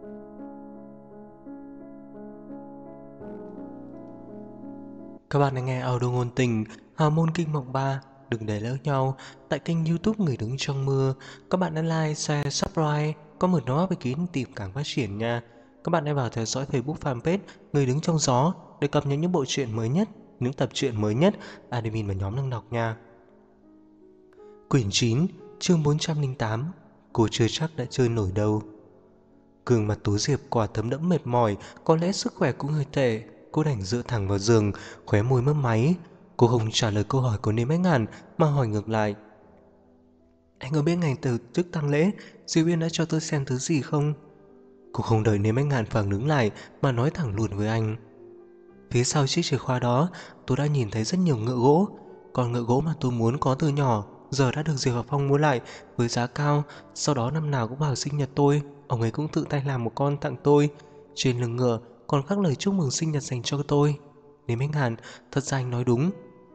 Các bạn đang nghe audio ngôn tình Hào môn kinh mộng 3. Đừng để lỡ nhau tại kênh YouTube Người đứng trong mưa. Các bạn đã like, share, subscribe, có một nó với kín tìm càng phát triển nha. Các bạn hãy vào theo dõi Facebook fanpage Người đứng trong gió để cập nhật những bộ truyện mới nhất, những tập truyện mới nhất admin và nhóm đang đọc nha. Quyển 9, chương 408. Cô chưa chắc đã chơi nổi đâu. Gương mặt Tú Diệp quả thấm đẫm mệt mỏi, có lẽ sức khỏe cũng hơi tệ. Cô đành dựa thẳng vào giường, khóe môi mấp máy. Cô không trả lời câu hỏi của Niêm Ánh Ngàn mà hỏi ngược lại: Anh có biết ngày tổ chức tang lễ Diệu Yên đã cho tôi xem thứ gì không? Cô không đợi Niêm Ánh Ngàn phản ứng lại mà nói thẳng luôn với anh: Phía sau chiếc chìa khóa đó tôi đã nhìn thấy rất nhiều ngựa gỗ. Còn ngựa gỗ mà tôi muốn có từ nhỏ giờ đã được Diệp Học Phong mua lại với giá cao. Sau đó năm nào cũng vào sinh nhật tôi, ông ấy cũng tự tay làm một con tặng tôi. Trên lưng ngựa còn khắc lời chúc mừng sinh nhật dành cho tôi. Nếu anh Hàn, thật ra anh nói đúng.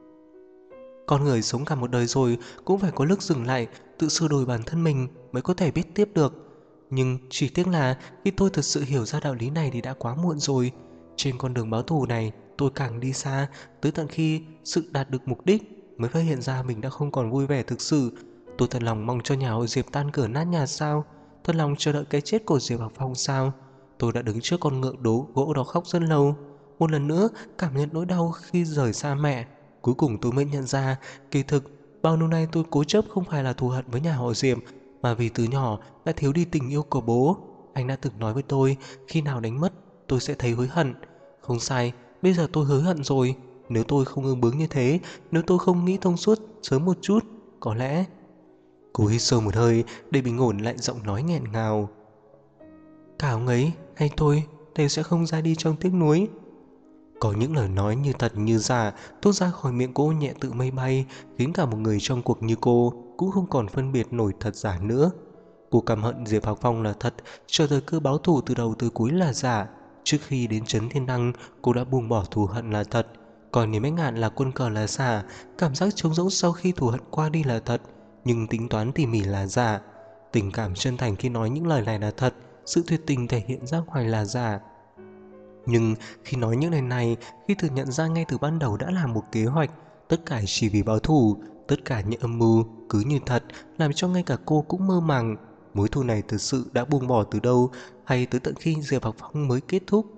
Con người sống cả một đời rồi cũng phải có lúc dừng lại, tự sửa đổi bản thân mình mới có thể biết tiếp được. Nhưng chỉ tiếc là khi tôi thật sự hiểu ra đạo lý này thì đã quá muộn rồi. Trên con đường báo thù này tôi càng đi xa, tới tận khi sự đạt được mục đích mới phát hiện ra mình đã không còn vui vẻ thực sự. Tôi thật lòng mong cho nhà họ Diệp tan cửa nát nhà sao? Thật lòng chờ đợi cái chết của Diệp Học Phong sao? Tôi đã đứng trước con ngựa đố gỗ đó khóc rất lâu, một lần nữa cảm nhận nỗi đau khi rời xa mẹ. Cuối cùng tôi mới nhận ra, kỳ thực bao lâu nay tôi cố chấp không phải là thù hận với nhà họ Diệp, mà vì từ nhỏ đã thiếu đi tình yêu của bố. Anh đã từng nói với tôi, khi nào đánh mất tôi sẽ thấy hối hận. Không sai, bây giờ tôi hối hận rồi. Nếu tôi không ương bướng như thế, nếu tôi không nghĩ thông suốt sớm một chút, có lẽ... Cô hít sâu một hơi để bình ổn lại giọng nói nghẹn ngào. Cả ông ấy hay tôi đều sẽ không ra đi trong tiếc nuối. Có những lời nói như thật như giả thốt ra khỏi miệng cô nhẹ tự mây bay, khiến cả một người trong cuộc như cô cũng không còn phân biệt nổi thật giả nữa. Cô căm hận Diệp Học Phong là thật, chờ thời cơ báo thù từ đầu tới cuối là giả. Trước khi đến Trấn Thiên Đăng, cô đã buông bỏ thù hận là thật. Còn Niềm Ánh Ngạn là quân cờ là giả, cảm giác trống rỗng sau khi thù hận qua đi là thật, nhưng tính toán tỉ mỉ là giả. Tình cảm chân thành khi nói những lời này là thật, sự tuyệt tình thể hiện ra ngoài là giả. Nhưng khi nói những lời này, khi thừa nhận ra ngay từ ban đầu đã là một kế hoạch, tất cả chỉ vì báo thù, tất cả những âm mưu cứ như thật, làm cho ngay cả cô cũng mơ màng. Mối thù này thực sự đã buông bỏ từ đâu, hay tới tận khi Diệp Học Phong mới kết thúc?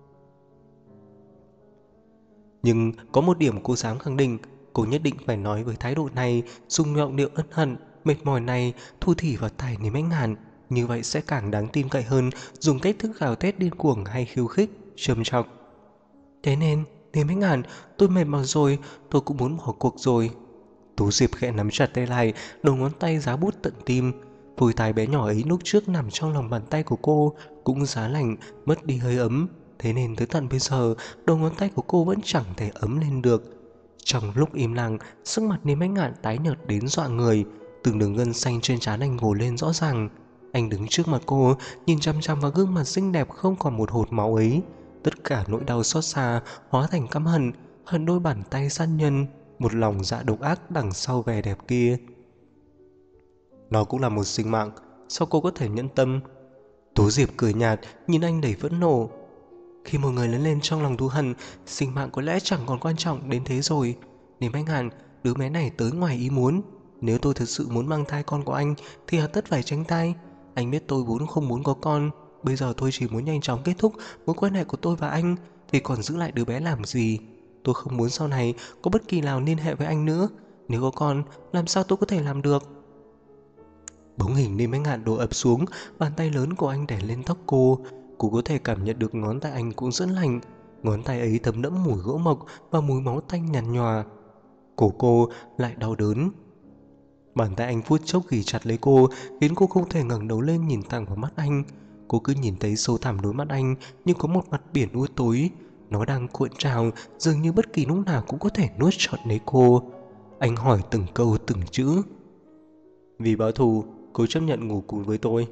Nhưng có một điểm cô dám khẳng định, cô nhất định phải nói với thái độ này, dùng giọng điệu ân hận, mệt mỏi này, thu thỉ vào tai Niềm Ánh Ngàn. Như vậy sẽ càng đáng tin cậy hơn dùng cách thức gào thét điên cuồng hay khiêu khích, trầm trọng. Thế nên, Niềm Ánh Ngàn, tôi mệt mỏi rồi, tôi cũng muốn bỏ cuộc rồi. Tú Diệp khẽ nắm chặt tay lại, đầu ngón tay giá bút tận tim. Phôi thái bé nhỏ ấy lúc trước nằm trong lòng bàn tay của cô cũng giá lạnh, mất đi hơi ấm. Thế nên tới tận bây giờ, đầu ngón tay của cô vẫn chẳng thể ấm lên được. Trong lúc im lặng, sắc mặt Niềm Ánh Ngạn tái nhợt đến dọa người, từng đường gân xanh trên trán anh gồ lên rõ ràng. Anh đứng trước mặt cô, nhìn chăm chăm vào gương mặt xinh đẹp không còn một hột máu ấy. Tất cả nỗi đau xót xa hóa thành căm hận, hận đôi bàn tay sát nhân, một lòng dạ độc ác đằng sau vẻ đẹp kia. Nó cũng là một sinh mạng, sao cô có thể nhẫn tâm? Tố Diệp cười nhạt, nhìn anh đầy phẫn nộ. Khi một người lớn lên trong lòng thù hận, sinh mạng có lẽ chẳng còn quan trọng đến thế rồi. Nếu anh Hàn, đứa bé này tới ngoài ý muốn. Nếu tôi thực sự muốn mang thai con của anh thì hà tất phải tránh thai. Anh biết tôi vốn không muốn có con. Bây giờ tôi chỉ muốn nhanh chóng kết thúc mối quan hệ của tôi và anh, thì còn giữ lại đứa bé làm gì? Tôi không muốn sau này có bất kỳ nào liên hệ với anh nữa. Nếu có con, làm sao tôi có thể làm được? Bóng hình Niêm Ánh Ngạn đổ ập xuống, bàn tay lớn của anh đè lên tóc cô. Cô có thể cảm nhận được ngón tay anh cũng rất lạnh. Ngón tay ấy thấm đẫm mùi gỗ mộc và mùi máu tanh nhàn nhòa. Cổ cô lại đau đớn. Bàn tay anh phút chốc ghì chặt lấy cô, khiến cô không thể ngẩng đầu lên nhìn thẳng vào mắt anh. Cô cứ nhìn thấy sâu thẳm đôi mắt anh như có một mặt biển u tối. Nó đang cuộn trào, dường như bất kỳ lúc nào cũng có thể nuốt trọn lấy cô. Anh hỏi từng câu từng chữ. Vì báo thù, cô chấp nhận ngủ cùng với tôi.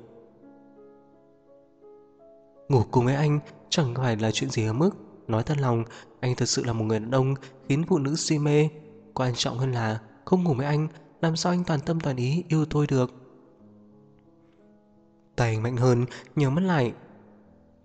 Ngủ cùng với anh chẳng phải là chuyện gì ở mức. Nói thật lòng, anh thật sự là một người đàn ông khiến phụ nữ si mê. Quan trọng hơn là không ngủ với anh, làm sao anh toàn tâm toàn ý yêu tôi được? Tay anh mạnh hơn, nhớ mắt lại.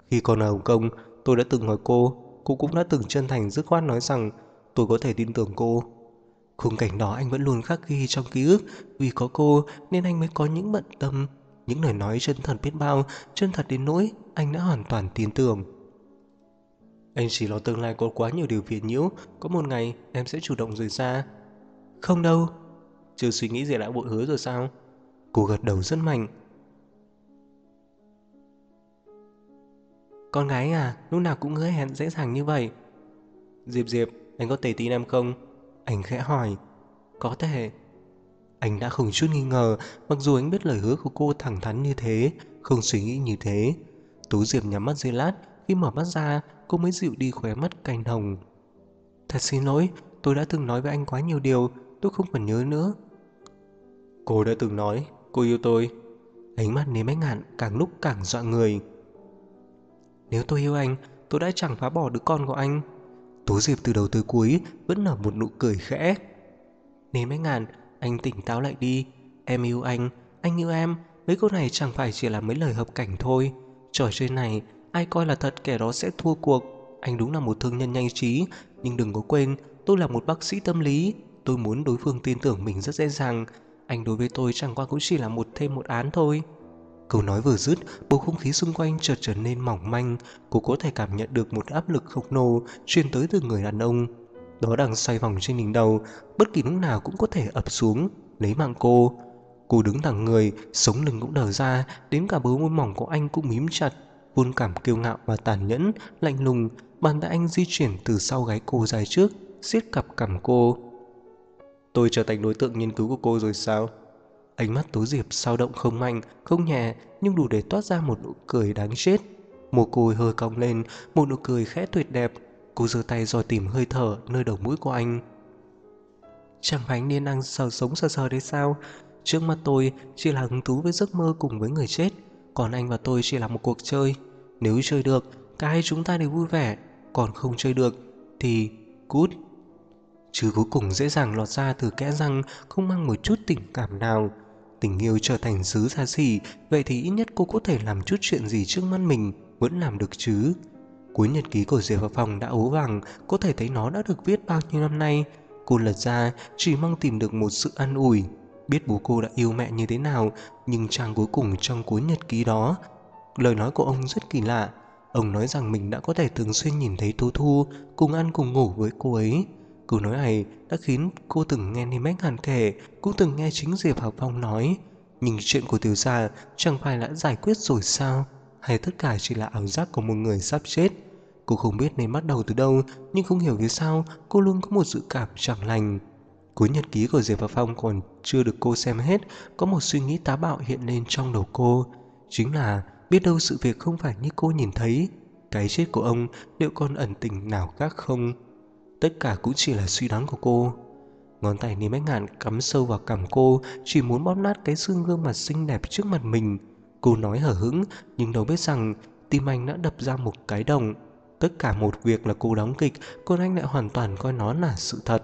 Khi còn ở Hồng Kông, tôi đã từng hỏi cô cũng đã từng chân thành dứt khoát nói rằng tôi có thể tin tưởng cô. Khung cảnh đó anh vẫn luôn khắc ghi trong ký ức, vì có cô nên anh mới có những bận tâm, những lời nói chân thật biết bao, chân thật đến nỗi anh đã hoàn toàn tin tưởng. Anh chỉ lo tương lai có quá nhiều điều phiền nhiễu, có một ngày em sẽ chủ động rời xa. Không đâu. Chưa suy nghĩ gì đã vội hứa rồi sao? Cô gật đầu rất mạnh. Con gái à, lúc nào cũng hứa hẹn dễ dàng như vậy. Diệp, anh có thể tin em không? Anh khẽ hỏi. Có thể. Anh đã không chút nghi ngờ, mặc dù anh biết lời hứa của cô thẳng thắn như thế, không suy nghĩ như thế. Tú Diệp nhắm mắt giây lát, khi mở mắt ra, cô mới dịu đi khóe mắt canh hồng. Thật xin lỗi, tôi đã từng nói với anh quá nhiều điều, tôi không còn nhớ nữa. Cô đã từng nói, cô yêu tôi. Ánh mắt nếm ánh hạn càng lúc càng dọa người. Nếu tôi yêu anh, tôi đã chẳng phá bỏ đứa con của anh. Tú Diệp từ đầu tới cuối vẫn nở một nụ cười khẽ. Nếm ánh ngàn, anh tỉnh táo lại đi. Em yêu anh yêu em. Mấy câu này chẳng phải chỉ là mấy lời hợp cảnh thôi. Trò chơi này, ai coi là thật kẻ đó sẽ thua cuộc. Anh đúng là một thương nhân nhanh trí, nhưng đừng có quên, tôi là một bác sĩ tâm lý. Tôi muốn đối phương tin tưởng mình rất dễ dàng. Anh đối với tôi chẳng qua cũng chỉ là thêm một án thôi. Câu nói vừa dứt, bầu không khí xung quanh chợt trở nên mỏng manh. Cô có thể cảm nhận được một áp lực khổng lồ truyền tới từ người đàn ông. Đó đang xoay vòng trên đỉnh đầu, bất kỳ lúc nào cũng có thể ập xuống, lấy mạng cô. Cô đứng thẳng người, sống lưng cũng đờ ra, đến cả bờ môi mỏng của anh cũng mím chặt. Vốn cảm kiêu ngạo và tàn nhẫn, lạnh lùng, bàn tay anh di chuyển từ sau gáy cô dài trước, siết cặp cằm cô. Tôi trở thành đối tượng nghiên cứu của cô rồi sao? Ánh mắt Tố Diệp dao động không mạnh, không nhẹ, nhưng đủ để toát ra một nụ cười đáng chết. Mồ côi hơi cong lên, một nụ cười khẽ tuyệt đẹp. Cô giơ tay dò tìm hơi thở nơi đầu mũi của anh. Chẳng phải anh nên đang sống sờ đấy sao? Trước mắt tôi chỉ là hứng thú với giấc mơ cùng với người chết, còn anh và tôi chỉ là một cuộc chơi. Nếu chơi được, cả hai chúng ta đều vui vẻ, còn không chơi được thì cút. Chứ cuối cùng dễ dàng lọt ra từ kẽ răng, không mang một chút tình cảm nào. Tình yêu trở thành thứ xa xỉ, vậy thì ít nhất cô có thể làm chút chuyện gì trước mắt mình, vẫn làm được chứ. Cuốn nhật ký của Diệp vào phòng đã ố vàng, có thể thấy nó đã được viết bao nhiêu năm nay. Cô lật ra, chỉ mong tìm được một sự an ủi. Biết bố cô đã yêu mẹ như thế nào, nhưng trang cuối cùng trong cuốn nhật ký đó, lời nói của ông rất kỳ lạ. Ông nói rằng mình đã có thể thường xuyên nhìn thấy Tố Thu cùng ăn cùng ngủ với cô ấy. Câu nói này đã khiến cô từng nghe Niêm Bách Hàn kể, cũng từng nghe chính Diệp Hạo Phong nói. Nhưng chuyện của Tiểu Gia chẳng phải đã giải quyết rồi sao? Hay tất cả chỉ là ảo giác của một người sắp chết? Cô không biết nên bắt đầu từ đâu, nhưng không hiểu vì sao cô luôn có một dự cảm chẳng lành. Cuốn nhật ký của Diệp Hạo Phong còn chưa được cô xem hết, có một suy nghĩ táo bạo hiện lên trong đầu cô. Chính là biết đâu sự việc không phải như cô nhìn thấy. Cái chết của ông liệu còn ẩn tình nào khác không? Tất cả cũng chỉ là suy đoán của cô. Ngón tay Niêm Bách Ngạn cắm sâu vào cằm cô, chỉ muốn bóp nát cái xương gương mặt xinh đẹp trước mặt mình. Cô nói hở hững, nhưng đâu biết rằng tim anh đã đập ra một cái đồng. Tất cả một việc là cô đóng kịch, còn anh lại hoàn toàn coi nó là sự thật.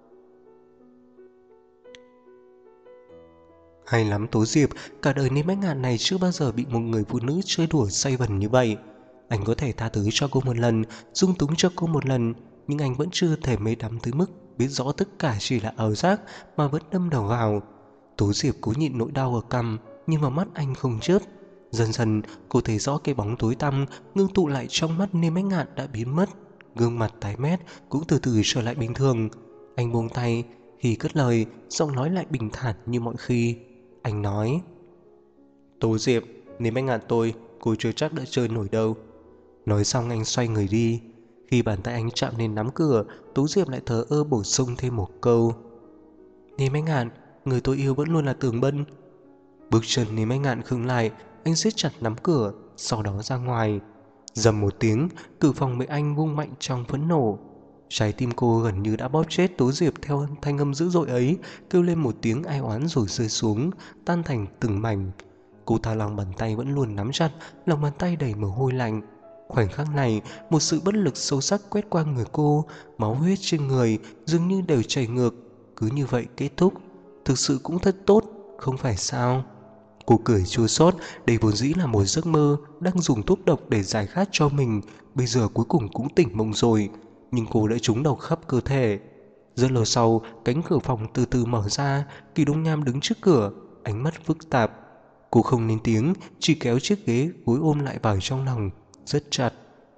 Hay lắm Tố Diệp, cả đời Niêm Bách Ngạn này chưa bao giờ bị một người phụ nữ chơi đùa say vần như vậy. Anh có thể tha thứ cho cô một lần, dung túng cho cô một lần, nhưng anh vẫn chưa thể mê đắm tới mức biết rõ tất cả chỉ là ảo giác mà vẫn đâm đầu vào. Tố Diệp cố nhịn nỗi đau ở cằm, nhưng mà mắt anh không chớp. Dần dần cô thấy rõ cái bóng tối tăm ngưng tụ lại trong mắt Niêm Bách Ngạn đã biến mất. Gương mặt tái mét cũng từ từ trở lại bình thường. Anh buông tay, khi cất lời, giọng nói lại bình thản như mọi khi. Anh nói: Tố Diệp, nếu anh ngạn tôi, cô chưa chắc đã chơi nổi đâu. Nói xong anh xoay người đi. Khi bàn tay anh chạm lên nắm cửa, Tố Diệp lại thờ ơ bổ sung thêm một câu: Nếm anh ngạn, người tôi yêu vẫn luôn là Tường Bân. Bước chân Nếm anh ngạn khựng lại, anh siết chặt nắm cửa, sau đó ra ngoài. Dầm một tiếng, cửa phòng bị anh vung mạnh trong phẫn nộ. Trái tim cô gần như đã bóp chết Tố Diệp theo thanh âm dữ dội ấy, kêu lên một tiếng ai oán rồi rơi xuống, tan thành từng mảnh. Cô ta lòng bàn tay vẫn luôn nắm chặt, lòng bàn tay đầy mồ hôi lạnh. Khoảnh khắc này, một sự bất lực sâu sắc quét qua người cô, máu huyết trên người dường như đều chảy ngược. Cứ như vậy kết thúc, thực sự cũng thật tốt, không phải sao? Cô cười chua xót, đây vốn dĩ là một giấc mơ, đang dùng thuốc độc để giải khát cho mình, bây giờ cuối cùng cũng tỉnh mộng rồi, nhưng cô đã trúng độc khắp cơ thể. Rất lâu sau, cánh cửa phòng từ từ mở ra, Kỳ Đông Nham đứng trước cửa, ánh mắt phức tạp. Cô không lên tiếng, chỉ kéo chiếc ghế gối ôm lại vào trong lòng, rất chặt.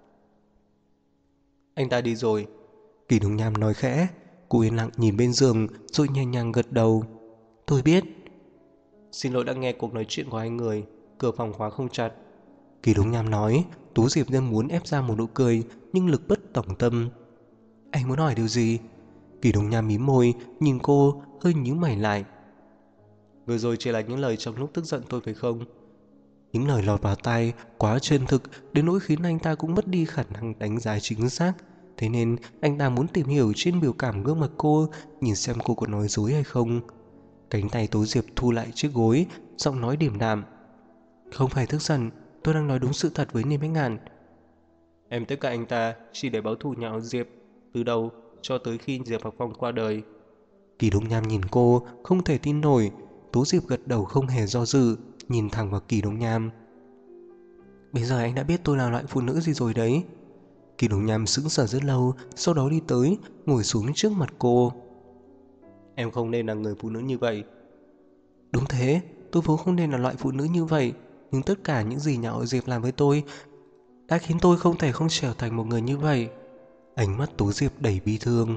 Anh ta đi rồi. Kỳ Đông Nham nói khẽ. Cô yên lặng nhìn bên giường rồi nhẹ nhàng gật đầu. Tôi biết. Xin lỗi đã nghe cuộc nói chuyện của hai người, cửa phòng khóa không chặt. Kỳ Đông Nham nói. Tú Diệp đang muốn ép ra một nụ cười nhưng lực bất tòng tâm. Anh muốn hỏi điều gì? Kỳ Đông Nham mím môi nhìn cô, hơi nhíu mày lại. Vừa rồi chỉ là những lời trong lúc tức giận tôi phải không? Những lời lọt vào tai quá chân thực đến nỗi khiến anh ta cũng mất đi khả năng đánh giá chính xác. Thế nên anh ta muốn tìm hiểu trên biểu cảm gương mặt cô, nhìn xem cô có nói dối hay không. Cánh tay Tố Diệp thu lại chiếc gối, giọng nói điềm đạm. Không phải tức giận, tôi đang nói đúng sự thật với Niêm Bách Ngạn. Em tất cả anh ta chỉ để báo thù nhạo Diệp, từ đầu cho tới khi Diệp Học Phong qua đời. Kỳ Đông Nham nhìn cô, không thể tin nổi. Tố Diệp gật đầu không hề do dự, nhìn thẳng vào Kỳ Đông Nham. Bây giờ anh đã biết tôi là loại phụ nữ gì rồi đấy. Kỳ Đông Nham sững sờ rất lâu, sau đó đi tới, ngồi xuống trước mặt cô. Em không nên là người phụ nữ như vậy. Đúng thế, tôi vốn không nên là loại phụ nữ như vậy, nhưng tất cả những gì nhà họ Diệp làm với tôi đã khiến tôi không thể không trở thành một người như vậy. Ánh mắt Tố Diệp đầy bi thương.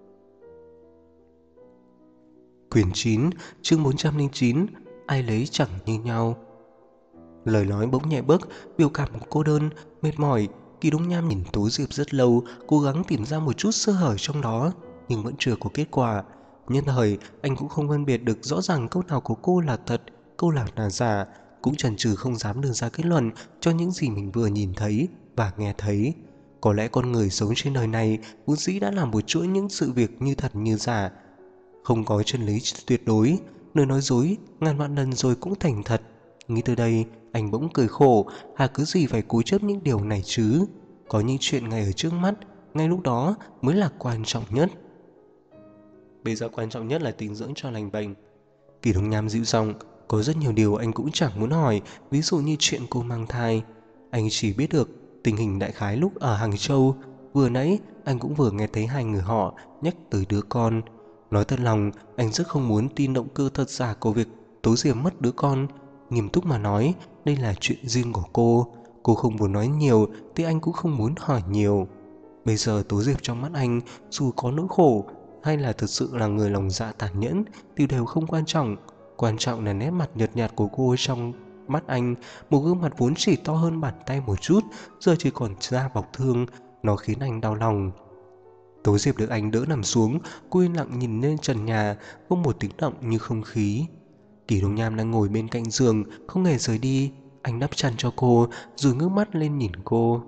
Quyển 9, chương 409, ai lấy chẳng như nhau. Lời nói bỗng nhẹ bớt, biểu cảm cô đơn, mệt mỏi. Kỳ Đông Nham nhìn Tố Diệp rất lâu, cố gắng tìm ra một chút sơ hở trong đó, nhưng vẫn chưa có kết quả. Nhân thời, anh cũng không phân biệt được rõ ràng câu nào của cô là thật, câu nào là giả, cũng chần chừ không dám đưa ra kết luận cho những gì mình vừa nhìn thấy và nghe thấy. Có lẽ con người sống trên đời này vốn dĩ đã làm một chuỗi những sự việc như thật như giả. Không có chân lý tuyệt đối, nơi nói dối ngàn vạn lần rồi cũng thành thật. Nghĩ tới đây, anh bỗng cười khổ, cứ gì phải cố chấp những điều này chứ. Có những chuyện ngay ở trước mắt, ngay lúc đó mới là quan trọng nhất. Bây giờ quan trọng nhất là tĩnh dưỡng cho lành bệnh. Kỳ Đông Nham dịu giọng, có rất nhiều điều anh cũng chẳng muốn hỏi, ví dụ như chuyện cô mang thai. Anh chỉ biết được tình hình đại khái lúc ở Hàng Châu. Vừa nãy anh cũng vừa nghe thấy hai người họ nhắc tới đứa con. Nói thật lòng, anh rất không muốn tin động cơ thật giả của việc Tố Diệp mất đứa con. Nghiêm túc mà nói, đây là chuyện riêng của cô. Cô không muốn nói nhiều thì anh cũng không muốn hỏi nhiều. Bây giờ Tố Diệp trong mắt anh, dù có nỗi khổ hay là thực sự là người lòng dạ tàn nhẫn thì đều không quan trọng. Quan trọng là nét mặt nhợt nhạt của cô trong mắt anh. Một gương mặt vốn chỉ to hơn bàn tay một chút, giờ chỉ còn da bọc thương. Nó khiến anh đau lòng. Tố Diệp được anh đỡ nằm xuống, cô yên lặng nhìn lên trần nhà, không một tiếng động như không khí. Kỳ Đông Nham đang ngồi bên cạnh giường, không hề rời đi. Anh đắp chăn cho cô, rồi ngước mắt lên nhìn cô.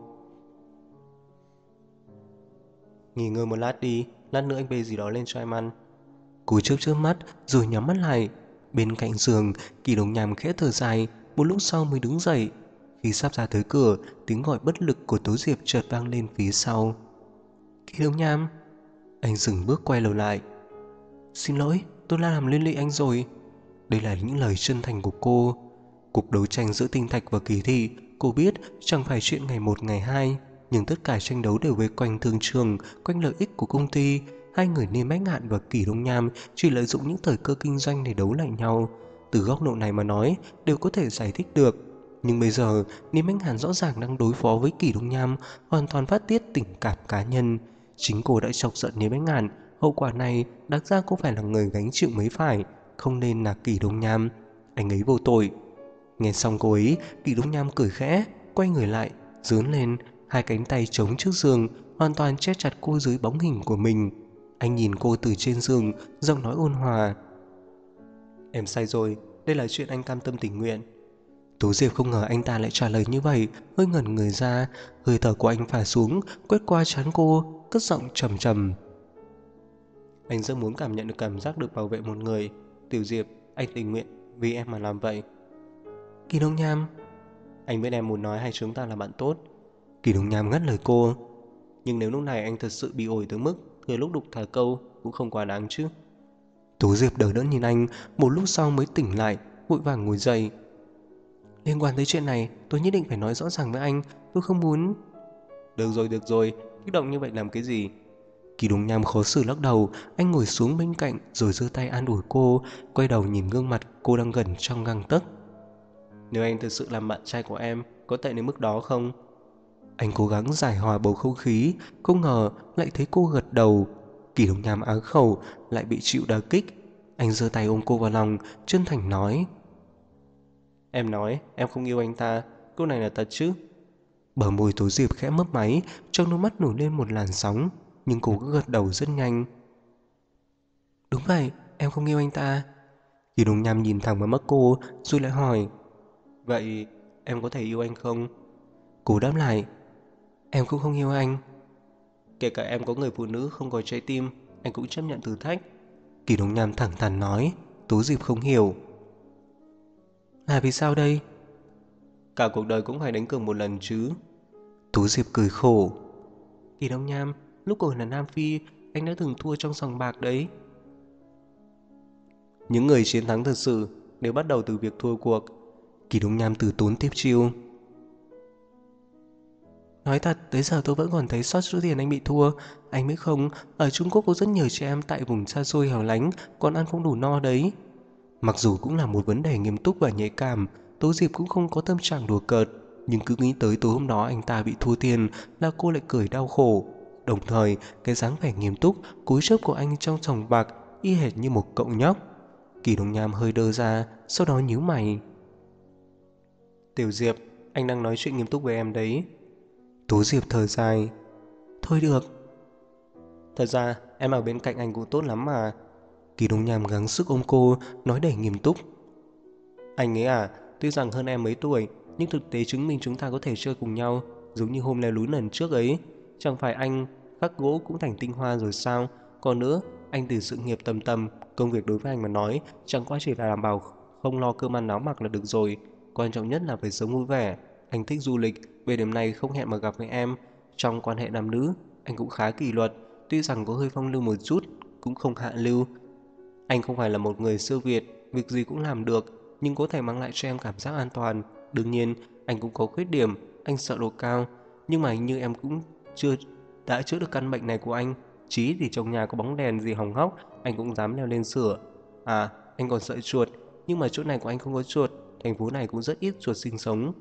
Nghỉ ngơi một lát đi, lát nữa anh bê gì đó lên cho em ăn. Cô chớp chớp mắt, rồi nhắm mắt lại. Bên cạnh giường, Kỳ Đông Nham khẽ thở dài, một lúc sau mới đứng dậy. Khi sắp ra tới cửa, tiếng gọi bất lực của Tố Diệp chợt vang lên phía sau. Kỳ Đông Nham. Anh dừng bước quay đầu lại. Xin lỗi, tôi đã làm liên lụy anh rồi. Đây là những lời chân thành của cô. Cuộc đấu tranh giữa Tinh Thạch và Kỳ Thị, cô biết chẳng phải chuyện ngày một ngày hai, nhưng tất cả tranh đấu đều vây quanh thương trường, quanh lợi ích của công ty. Hai người Niêm Bách Ngạn và Kỳ Đông Nham chỉ lợi dụng những thời cơ kinh doanh để đấu lại nhau. Từ góc độ này mà nói, đều có thể giải thích được. Nhưng bây giờ, Niêm Bách Ngạn rõ ràng đang đối phó với Kỳ Đông Nham, hoàn toàn phát tiết tình cảm cá nhân. Chính cô đã chọc giận Niêm Bách Ngạn, hậu quả này đáng ra cô phải là người gánh chịu mới phải, không nên là Kỳ Đông Nham. Anh ấy vô tội. Nghe xong cô ấy, Kỳ Đông Nham cười khẽ, quay người lại, dướn lên, hai cánh tay chống trước giường, hoàn toàn che chặt cô dưới bóng hình của mình. Anh nhìn cô từ trên giường, giọng nói ôn hòa. Em sai rồi, đây là chuyện anh cam tâm tình nguyện. Tố Diệp không ngờ anh ta lại trả lời như vậy, hơi ngẩn người ra, hơi thở của anh phả xuống, quét qua trán cô, cất giọng trầm trầm. Anh rất muốn cảm nhận được cảm giác được bảo vệ một người. Tiểu Diệp, anh tình nguyện vì em mà làm vậy. Kỳ Đông Nham. Anh biết em muốn nói hai chúng ta là bạn tốt. Kỳ Đông Nham ngắt lời cô. Nhưng nếu lúc này anh thật sự bị ổi tới mức thừa lúc đục thả câu cũng không quá đáng chứ. Tố Diệp đờ đẫn nhìn anh, một lúc sau mới tỉnh lại, vội vàng ngồi dậy. Liên quan tới chuyện này, tôi nhất định phải nói rõ ràng với anh, tôi không muốn... Được rồi, kích động như vậy làm cái gì? Kỳ Đông Nham khó xử lắc đầu, anh ngồi xuống bên cạnh rồi giơ tay an ủi cô, quay đầu nhìn gương mặt cô đang gần trong gang tấc. Nếu anh thực sự làm bạn trai của em, có tệ đến mức đó không? Anh cố gắng giải hòa bầu không khí, không ngờ lại thấy cô gật đầu. Kỳ Đông Nham á khẩu, lại bị chịu đả kích. Anh giơ tay ôm cô vào lòng, chân thành nói. Em nói, em không yêu anh ta, câu này là thật chứ? Bờ môi Tố Diệp khẽ mấp máy, trong đôi mắt nổi lên một làn sóng, nhưng cô cứ gật đầu rất nhanh. Đúng vậy, em không yêu anh ta. Kỳ Đông Nham nhìn thẳng vào mắt cô, rồi lại hỏi. Vậy em có thể yêu anh không? Cô đáp lại. Em cũng không yêu anh. Kể cả em có người phụ nữ không có trái tim, anh cũng chấp nhận thử thách. Kỳ Đông Nham thẳng thắn nói. Tố Diệp không hiểu. Là vì sao đây? Cả cuộc đời cũng phải đánh cược một lần chứ. Tố Diệp cười khổ. Kỳ Đông Nham, lúc còn ở Nam Phi, anh đã từng thua trong sòng bạc đấy. Những người chiến thắng thật sự đều bắt đầu từ việc thua cuộc. Kỳ Đông Nham từ tốn tiếp chiêu. Nói thật, tới giờ tôi vẫn còn thấy sót số tiền anh bị thua. Anh biết không, ở Trung Quốc có rất nhiều trẻ em tại vùng xa xôi hẻo lánh còn ăn không đủ no đấy. Mặc dù cũng là một vấn đề nghiêm túc và nhạy cảm, Tố Diệp cũng không có tâm trạng đùa cợt, nhưng cứ nghĩ tới tối hôm đó anh ta bị thua tiền là cô lại cười đau khổ. Đồng thời, cái dáng vẻ nghiêm túc, cúi chớp của anh trong sòng bạc y hệt như một cậu nhóc. Kỳ Đông Nham hơi đơ ra, sau đó nhíu mày. Tiểu Diệp, anh đang nói chuyện nghiêm túc với em đấy. Tố Diệp thở dài. Thôi được. Thật ra, em ở bên cạnh anh cũng tốt lắm mà. Kỳ Đông Nham gắng sức ôm cô, nói đầy nghiêm túc. Anh ấy à, tuy rằng hơn em mấy tuổi, nhưng thực tế chứng minh chúng ta có thể chơi cùng nhau, giống như hôm leo núi lần trước ấy. Chẳng phải anh khắc gỗ cũng thành tinh hoa rồi sao? Còn nữa, anh từ sự nghiệp tầm tầm, công việc đối với anh mà nói, chẳng qua chỉ là đảm bảo không lo cơm ăn áo mặc là được rồi. Quan trọng nhất là phải sống vui vẻ. Anh thích du lịch, về điểm này không hẹn mà gặp với em. Trong quan hệ nam nữ, anh cũng khá kỷ luật, tuy rằng có hơi phong lưu một chút, cũng không hạ lưu. Anh không phải là một người siêu việt, việc gì cũng làm được, nhưng có thể mang lại cho em cảm giác an toàn. Đương nhiên, anh cũng có khuyết điểm, anh sợ độ cao, nhưng mà hình như em cũng đã chữa được căn bệnh này của anh. Chí thì trong nhà có bóng đèn gì hỏng hóc, anh cũng dám leo lên sửa. À, anh còn sợ chuột, nhưng mà chỗ này của anh không có chuột, thành phố này cũng rất ít chuột sinh sống.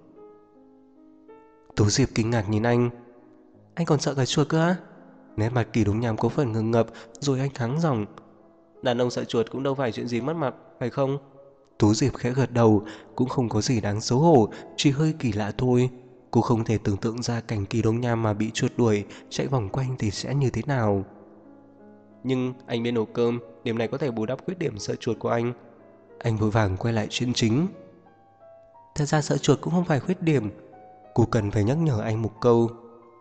Tú Diệp kinh ngạc nhìn anh. Anh còn sợ cái chuột cơ á? Nét mặt Kỳ Đông Nham có phần ngượng ngập, rồi anh hắng giọng. Đàn ông sợ chuột cũng đâu phải chuyện gì mất mặt, phải không? Tú Diệp khẽ gật đầu, cũng không có gì đáng xấu hổ, chỉ hơi kỳ lạ thôi. Cô không thể tưởng tượng ra cảnh Kỳ Đông Nham mà bị chuột đuổi, chạy vòng quanh thì sẽ như thế nào. Nhưng anh biết nấu cơm, điểm này có thể bù đắp khuyết điểm sợ chuột của anh. Anh vội vàng quay lại chuyện chính. Thật ra sợ chuột cũng không phải khuyết điểm. Cô cần phải nhắc nhở anh một câu.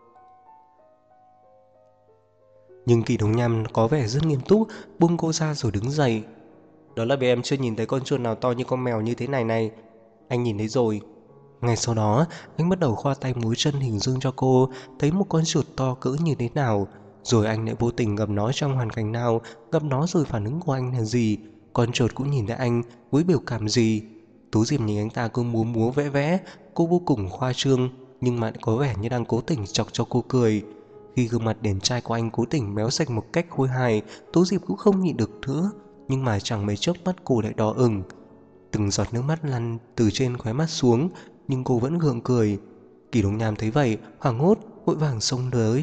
Nhưng Kỳ Đông Nham có vẻ rất nghiêm túc, buông cô ra rồi đứng dậy. Đó là vì em chưa nhìn thấy con chuột nào to như con mèo như thế này này. Anh nhìn thấy rồi. Ngay sau đó, anh bắt đầu khoa tay múi chân hình dung cho cô thấy một con chuột to cỡ như thế nào. Rồi anh lại vô tình gặp nó trong hoàn cảnh nào, gặp nó rồi phản ứng của anh là gì. Con chuột cũng nhìn thấy anh với biểu cảm gì. Tú Diệp nhìn anh ta cứ múa múa vẽ vẽ, cô vô cùng khoa trương, nhưng mà có vẻ như đang cố tình chọc cho cô cười. Khi gương mặt điển trai của anh cố tình méo sạch một cách khôi hài, Tú Diệp cũng không nhịn được nữa, nhưng mà chẳng mấy chốc mắt cô lại đỏ ửng. Từng giọt nước mắt lăn từ trên khóe mắt xuống, nhưng cô vẫn gượng cười. Kỳ Đông Nham thấy vậy, hoảng hốt, vội vàng xông tới.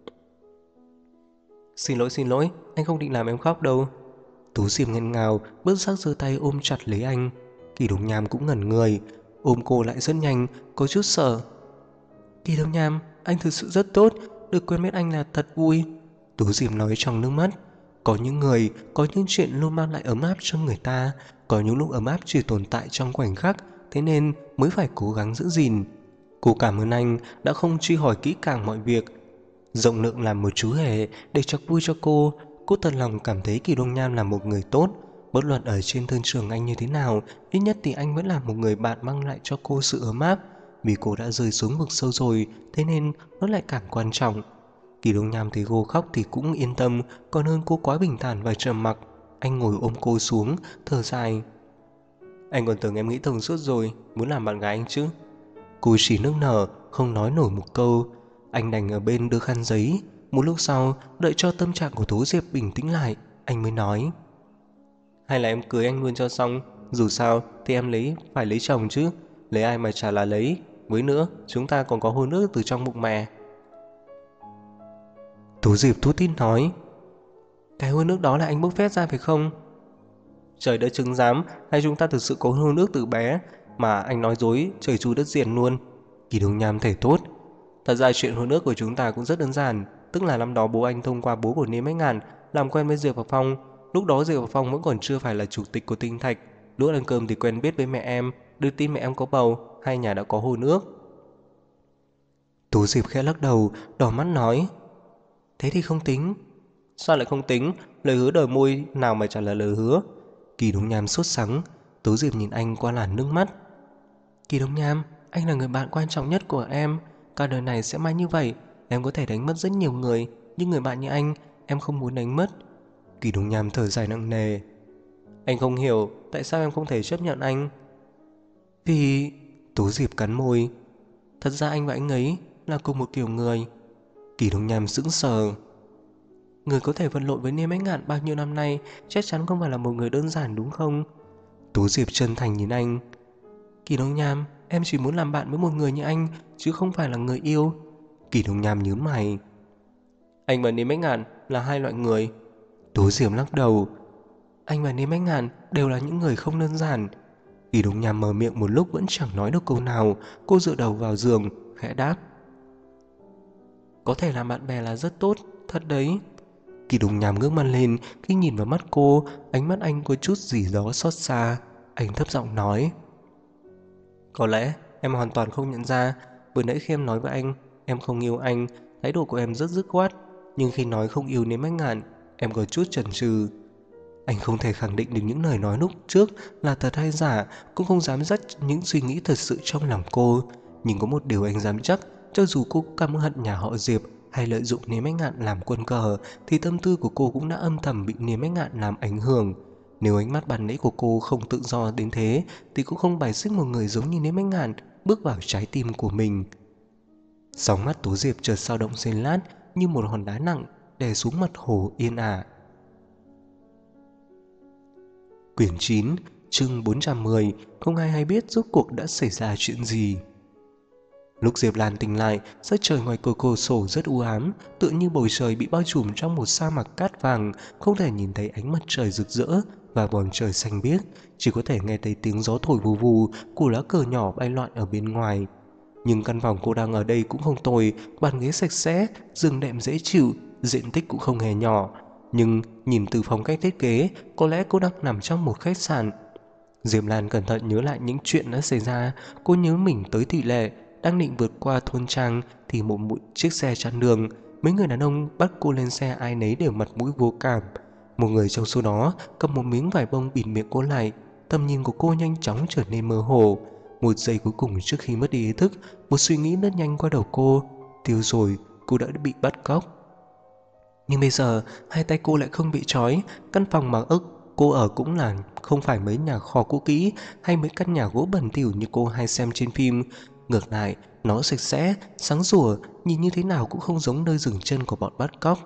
Xin lỗi, anh không định làm em khóc đâu. Tú Diệp nghẹn ngào, bất giác giơ tay ôm chặt lấy anh. Kỳ Đông Nham cũng ngẩn người, ôm cô lại rất nhanh, có chút sợ. Kỳ Đông Nham, anh thực sự rất tốt, được quen biết anh là thật vui. Tú Diệp nói trong nước mắt. Có những người, có những chuyện luôn mang lại ấm áp cho người ta, có những lúc ấm áp chỉ tồn tại trong khoảnh khắc, thế nên mới phải cố gắng giữ gìn. Cô cảm ơn anh đã không truy hỏi kỹ càng mọi việc, rộng lượng làm một chú hề để chọc vui cho cô. Cô thật lòng cảm thấy Kỳ Đông Nham là một người tốt. Bất luận ở trên thương trường anh như thế nào, ít nhất thì anh vẫn là một người bạn mang lại cho cô sự ấm áp. Vì cô đã rơi xuống vực sâu rồi, thế nên nó lại càng quan trọng. Kỳ Đông Nham thấy cô khóc thì cũng yên tâm, còn hơn cô quá bình thản và trầm mặc. Anh ngồi ôm cô xuống, thở dài. Anh còn tưởng em nghĩ thông suốt rồi, muốn làm bạn gái anh chứ. Cô chỉ nức nở, không nói nổi một câu. Anh đành ở bên đưa khăn giấy. Một lúc sau, đợi cho tâm trạng của Tố Diệp bình tĩnh lại, anh mới nói: hay là em cưới anh luôn cho xong. Dù sao thì em phải lấy chồng chứ. Lấy ai mà chả là lấy. Với nữa, chúng ta còn có hôn ước từ trong bụng mẹ. Tố Diệp thút thít nói: cái hôn ước đó là anh bốc phét ra phải không? Trời đất chứng giám, hay chúng ta thực sự có hôn ước từ bé mà anh nói dối trời chu đất diệt luôn. Kỳ Đông Nham thể tốt: thật ra chuyện hôn ước của chúng ta cũng rất đơn giản. Tức là năm đó bố anh thông qua bố của Niêm Bách Ngàn làm quen với Diệp và Phong. Lúc đó Diệp và Phong vẫn còn chưa phải là chủ tịch của Tinh Thạch. Lúc ăn cơm thì quen biết với mẹ em, đưa tin mẹ em có bầu, hai nhà đã có hôn ước. Tú Diệp khẽ lắc đầu, đỏ mắt nói: thế thì không tính. Sao lại không tính? Lời hứa đời môi nào mà chẳng là lời hứa. Kỳ Đông Nham sốt sắng. Tú Diệp nhìn anh qua làn nước mắt. Kỳ Đông Nham, anh là người bạn quan trọng nhất của em. Cả đời này sẽ mãi như vậy. Em có thể đánh mất rất nhiều người, nhưng người bạn như anh em không muốn đánh mất. Kỳ Đông Nham thở dài nặng nề. Anh không hiểu tại sao em không thể chấp nhận anh. Vì... Tú Diệp cắn môi. Thật ra anh và anh ấy là cùng một kiểu người. Kỳ Đông Nham sững sờ. Người có thể vật lộn với Niêm Bách Ngạn bao nhiêu năm nay chắc chắn không phải là một người đơn giản đúng không? Tú Diệp chân thành nhìn anh. Kỳ Đông Nham, em chỉ muốn làm bạn với một người như anh, chứ không phải là người yêu. Kỳ Đông Nham nhướng mày. Anh và Niêm Bách Ngạn là hai loại người. Tú Diệp lắc đầu. Anh và Niêm Bách Ngạn đều là những người không đơn giản. Kỳ Đông Nham mở miệng một lúc vẫn chẳng nói được câu nào. Cô dựa đầu vào giường, khẽ đáp. Có thể làm bạn bè là rất tốt, thật đấy. Kỳ Đông Nham ngước mặt lên. Khi nhìn vào mắt cô, ánh mắt anh có chút gì đó xót xa. Anh thấp giọng nói. Có lẽ em hoàn toàn không nhận ra. Vừa nãy khi em nói với anh em không yêu anh, thái độ của em rất dứt khoát. Nhưng khi nói không yêu Niêm Bách Ngạn, em có chút chần chừ. Anh không thể khẳng định được những lời nói lúc trước là thật hay giả, cũng không dám dắt những suy nghĩ thật sự trong lòng cô. Nhưng có một điều anh dám chắc, cho dù cô căm hận nhà họ Diệp hay lợi dụng Niêm Bách Ngạn làm quân cờ, thì tâm tư của cô cũng đã âm thầm bị Niêm Bách Ngạn làm ảnh hưởng. Nếu ánh mắt ban nãy của cô không tự do đến thế, thì cũng không bài xích một người giống như Niêm Bách Ngạn bước vào trái tim của mình. Sóng mắt Tố Diệp chợt dao động giây lát, như một hòn đá nặng đè xuống mặt hồ yên ả. Quyển 9, chương 410, không ai hay biết rốt cuộc đã xảy ra chuyện gì. Lúc Diệp Lan tỉnh lại, sắc trời ngoài cửa sổ rất u ám, tựa như bầu trời bị bao trùm trong một sa mạc cát vàng, không thể nhìn thấy ánh mặt trời rực rỡ và bầu trời xanh biếc, chỉ có thể nghe thấy tiếng gió thổi vù vù của lá cờ nhỏ bay loạn ở bên ngoài. Nhưng căn phòng cô đang ở đây cũng không tồi, bàn ghế sạch sẽ, giường đệm dễ chịu, diện tích cũng không hề nhỏ. Nhưng nhìn từ phong cách thiết kế, có lẽ cô đang nằm trong một khách sạn. Diệp Lan cẩn thận nhớ lại những chuyện đã xảy ra. Cô nhớ mình tới Thị Lệ, đang định vượt qua thôn trang thì một chiếc xe chặn đường. Mấy người đàn ông bắt cô lên xe, ai nấy đều mặt mũi vô cảm. Một người trong số đó cầm một miếng vải bông bịt miệng cô lại. Tầm nhìn của cô nhanh chóng trở nên mơ hồ. Một giây cuối cùng trước khi mất đi ý thức, một suy nghĩ lướt nhanh qua đầu cô. Tiêu rồi, cô đã bị bắt cóc. Nhưng bây giờ hai tay cô lại không bị trói. Căn phòng mà cô ở cũng là không phải mấy nhà kho cũ kỹ hay mấy căn nhà gỗ bẩn thỉu như cô hay xem trên phim. Ngược lại, nó sạch sẽ, sáng sủa, nhìn như thế nào cũng không giống nơi dừng chân của bọn bắt cóc.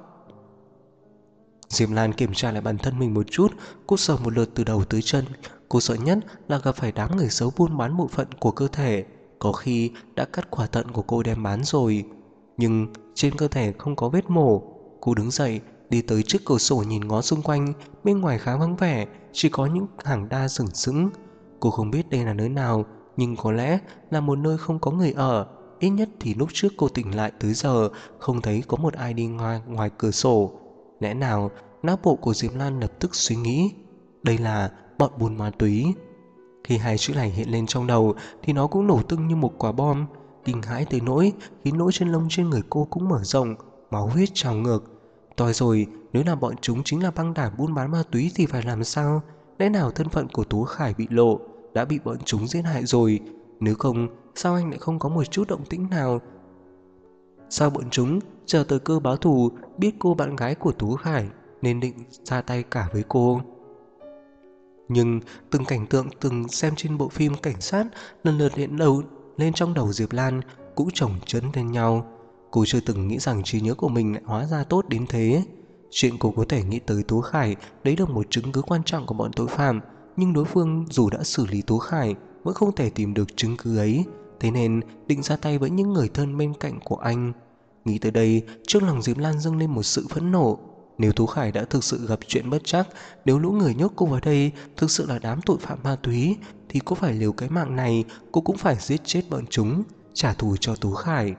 Diệp Lan kiểm tra lại bản thân mình một chút. Cô sờ một lượt từ đầu tới chân. Cô sợ nhất là gặp phải đám người xấu buôn bán bộ phận của cơ thể. Có khi đã cắt quả thận của cô đem bán rồi. Nhưng trên cơ thể không có vết mổ. Cô đứng dậy, đi tới trước cửa sổ nhìn ngó xung quanh. Bên ngoài khá vắng vẻ, chỉ có những hàng đa sừng sững. Cô không biết đây là nơi nào, nhưng có lẽ là một nơi không có người ở. Ít nhất thì lúc trước cô tỉnh lại tới giờ không thấy có một ai đi ngoài cửa sổ. Lẽ nào não bộ của Diệp Lan lập tức suy nghĩ đây là bọn buôn ma túy. Khi hai chữ này hiện lên trong đầu thì nó cũng nổ tung như một quả bom. Kinh hãi tới nỗi khiến lỗ chân lông trên người cô cũng mở rộng, máu huyết trào ngược. Toi rồi, nếu là bọn chúng chính là băng đảng buôn bán ma túy thì phải làm sao? Lẽ nào thân phận của Tú Khải bị lộ, đã bị bọn chúng giết hại rồi? Nếu không, sao anh lại không có một chút động tĩnh nào? Sao bọn chúng chờ tới cơ báo thù, biết cô bạn gái của Tú Khải nên định ra tay cả với cô? Nhưng từng cảnh tượng từng xem trên bộ phim cảnh sát lần lượt hiện đầu lên trong đầu Diệp Lan cũng chồng chất lên nhau. Cô chưa từng nghĩ rằng trí nhớ của mình lại hóa ra tốt đến thế. Chuyện cô có thể nghĩ tới Tú Khải lấy được một chứng cứ quan trọng của bọn tội phạm, nhưng đối phương dù đã xử lý Tú Khải vẫn không thể tìm được chứng cứ ấy, thế nên định ra tay với những người thân bên cạnh của anh. Nghĩ tới đây, trước lòng Diệp Lan dâng lên một sự phẫn nộ. Nếu Tú Khải đã thực sự gặp chuyện bất trắc, nếu lũ người nhốt cô vào đây thực sự là đám tội phạm ma túy, thì có phải liều cái mạng này cô cũng phải giết chết bọn chúng, trả thù cho Tú Khải.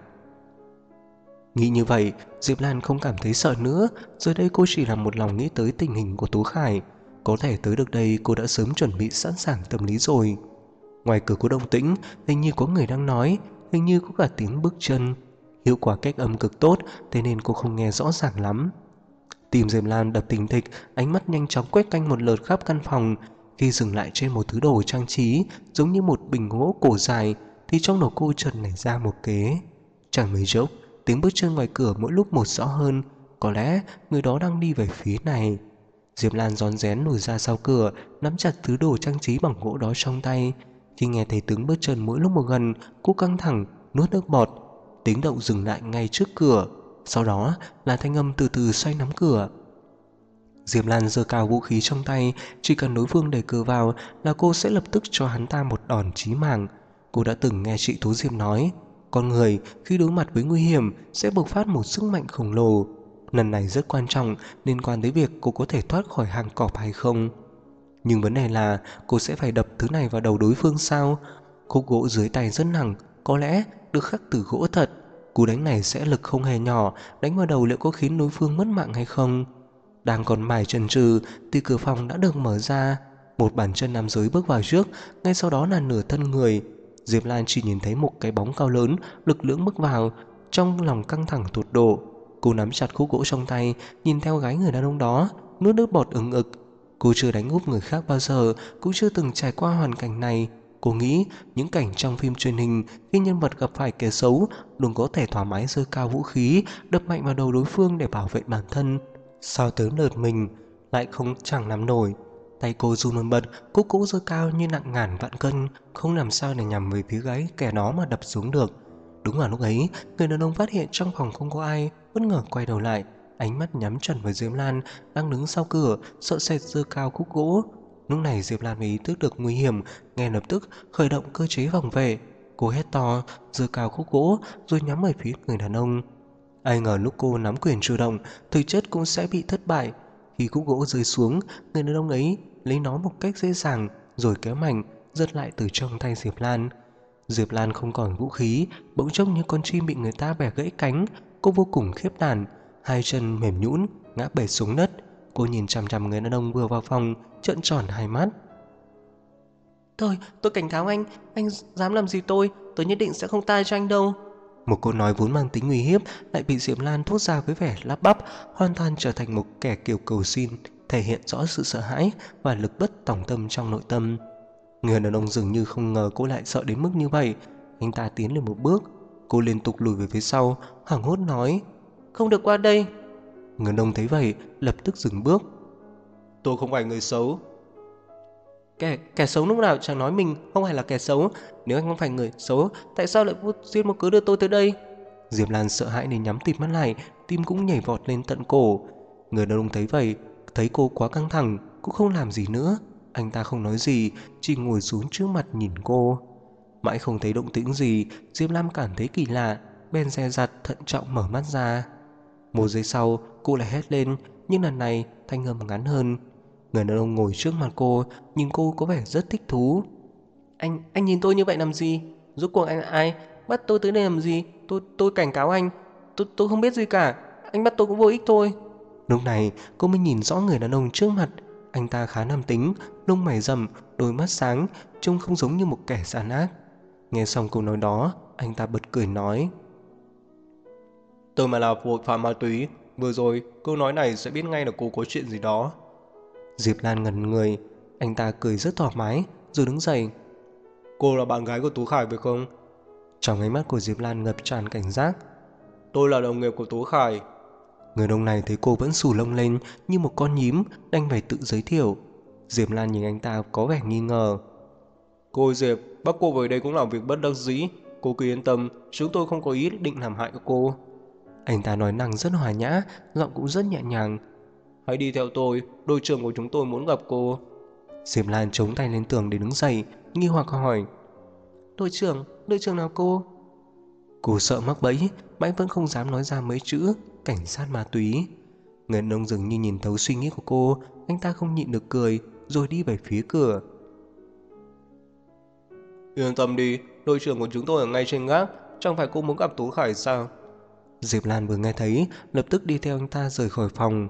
Nghĩ như vậy, Diệp Lan không cảm thấy sợ nữa. Giờ đây cô chỉ là một lòng nghĩ tới tình hình của Tú Khải. Có thể tới được đây cô đã sớm chuẩn bị sẵn sàng tâm lý rồi. Ngoài cửa có động tĩnh, hình như có người đang nói, hình như có cả tiếng bước chân. Hiệu quả cách âm cực tốt, thế nên cô không nghe rõ ràng lắm. Tim Diệp Lan đập thình thịch, ánh mắt nhanh chóng quét canh một lượt khắp căn phòng. Khi dừng lại trên một thứ đồ trang trí giống như một bình gỗ cổ dài, thì trong đầu cô chợt nảy ra một kế. Chẳng mấy chốc, tiếng bước chân ngoài cửa mỗi lúc một rõ hơn. Có lẽ người đó đang đi về phía này. Diệp Lan rón rén lùi ra sau cửa, nắm chặt thứ đồ trang trí bằng gỗ đó trong tay. Khi nghe thấy tiếng bước chân mỗi lúc một gần, cô căng thẳng, nuốt nước bọt. Tiếng động dừng lại ngay trước cửa. Sau đó là thanh âm từ từ xoay nắm cửa. Diệp Lan giơ cao vũ khí trong tay, chỉ cần đối phương đẩy cửa vào là cô sẽ lập tức cho hắn ta một đòn chí mạng. Cô đã từng nghe chị Tú Diệp nói, con người khi đối mặt với nguy hiểm sẽ bộc phát một sức mạnh khổng lồ. Lần này rất quan trọng, liên quan tới việc cô có thể thoát khỏi hàng cọp hay không. Nhưng vấn đề là cô sẽ phải đập thứ này vào đầu đối phương sao? Khúc gỗ dưới tay rất nặng, có lẽ được khắc từ gỗ thật. Cú đánh này sẽ lực không hề nhỏ, đánh vào đầu liệu có khiến đối phương mất mạng hay không? Đang còn mải chần chừ thì cửa phòng đã được mở ra. Một bàn chân nam giới bước vào trước, ngay sau đó là nửa thân người. Diệp Lan chỉ nhìn thấy một cái bóng cao lớn lực lưỡng bước vào, trong lòng căng thẳng tột độ. Cô nắm chặt khúc gỗ trong tay, nhìn theo gái người đàn ông đó, nuốt nước bọt ừng ực. Cô chưa đánh úp người khác bao giờ, cũng chưa từng trải qua hoàn cảnh này. Cô nghĩ những cảnh trong phim truyền hình khi nhân vật gặp phải kẻ xấu luôn có thể thoải mái giơ cao vũ khí, đập mạnh vào đầu đối phương để bảo vệ bản thân. Sao tới lượt mình lại không chẳng làm nổi. Tay cô run lên bật, cúc cũ giơ cao như nặng ngàn vạn cân, không làm sao để nhằm về phía gáy kẻ đó mà đập xuống được. Đúng vào lúc ấy, người đàn ông phát hiện trong phòng không có ai, bất ngờ quay đầu lại, ánh mắt nhắm chuẩn vào Diệp Lan đang đứng sau cửa, sợ sệt giơ cao khúc gỗ. Lúc này Diệp Lan mới ý thức được nguy hiểm, ngay lập tức khởi động cơ chế phòng vệ. Cô hét to, giơ cao khúc gỗ rồi nhắm về phía người đàn ông. Ai ngờ lúc cô nắm quyền chủ động, thực chất cũng sẽ bị thất bại. Khi khúc gỗ rơi xuống, người đàn ông ấy lấy nó một cách dễ dàng rồi kéo mạnh giật lại từ trong tay Diệp Lan. Diệp Lan không còn vũ khí, bỗng chốc như con chim bị người ta bẻ gãy cánh. Cô vô cùng khiếp đảm, hai chân mềm nhũn ngã bệt xuống đất. Cô nhìn chằm chằm người đàn ông vừa vào phòng, trợn tròn hai mắt. Tôi cảnh cáo anh dám làm gì tôi nhất định sẽ không tha cho anh đâu. Một câu nói vốn mang tính uy hiếp lại bị Diệp Lan thốt ra với vẻ lắp bắp, hoàn toàn trở thành một kẻ kiểu cầu xin, thể hiện rõ sự sợ hãi và lực bất tòng tâm trong nội tâm. Người đàn ông dường như không ngờ cô lại sợ đến mức như vậy. Anh ta tiến lên một bước, cô liên tục lùi về phía sau, hoảng hốt nói, không được qua đây. Người đàn ông thấy vậy lập tức dừng bước. Tôi không phải người xấu. Kẻ xấu lúc nào chẳng nói mình không phải là kẻ xấu. Nếu anh không phải người xấu, tại sao lại vô duyên một cớ đưa tôi tới đây? Diệp Lan sợ hãi nên nhắm tịt mắt lại, tim cũng nhảy vọt lên tận cổ. Người đàn ông thấy vậy, thấy cô quá căng thẳng, cũng không làm gì nữa. Anh ta không nói gì, chỉ ngồi xuống trước mặt nhìn cô. Mãi không thấy động tĩnh gì, Diệp Lan cảm thấy kỳ lạ, bèn dè dặt thận trọng mở mắt ra. Một giây sau, cô lại hét lên, nhưng lần này thanh âm ngắn hơn. Người đàn ông ngồi trước mặt cô, nhìn cô có vẻ rất thích thú. Anh nhìn tôi như vậy làm gì? Rốt cuộc anh là ai? Bắt tôi tới đây làm gì? Tôi cảnh cáo anh. Tôi không biết gì cả. Anh bắt tôi cũng vô ích thôi. Lúc này cô mới nhìn rõ người đàn ông trước mặt. Anh ta khá nam tính, lông mày rậm, đôi mắt sáng, trông không giống như một kẻ gian ác. Nghe xong câu nói đó, anh ta bật cười nói, tôi mà là tội phạm ma túy, vừa rồi câu nói này sẽ biết ngay là cô có chuyện gì đó. Diệp Lan ngẩn người, anh ta cười rất thoải mái rồi đứng dậy. Cô là bạn gái của Tú Khải phải không? Trong ánh mắt của Diệp Lan ngập tràn cảnh giác. Tôi là đồng nghiệp của Tú Khải. Người đàn ông này thấy cô vẫn xù lông lên như một con nhím, đành phải tự giới thiệu. Diệp Lan nhìn anh ta có vẻ nghi ngờ. Cô Diệp, bắt cô về đây cũng là việc bất đắc dĩ. Cô cứ yên tâm, chúng tôi không có ý định làm hại cô. Anh ta nói năng rất hòa nhã, giọng cũng rất nhẹ nhàng. Hãy đi theo tôi, đội trưởng của chúng tôi muốn gặp cô. Diệp Lan chống tay lên tường để đứng dậy, nghi hoặc hỏi. Đội trưởng nào cô? Cô sợ mắc bẫy, mãi vẫn không dám nói ra mấy chữ cảnh sát ma túy. Người đàn ông dường như nhìn thấu suy nghĩ của cô, anh ta không nhịn được cười, rồi đi về phía cửa. Yên tâm đi, đội trưởng của chúng tôi ở ngay trên gác, chẳng phải cô muốn gặp Tú Khải sao? Diệp Lan vừa nghe thấy, lập tức đi theo anh ta rời khỏi phòng.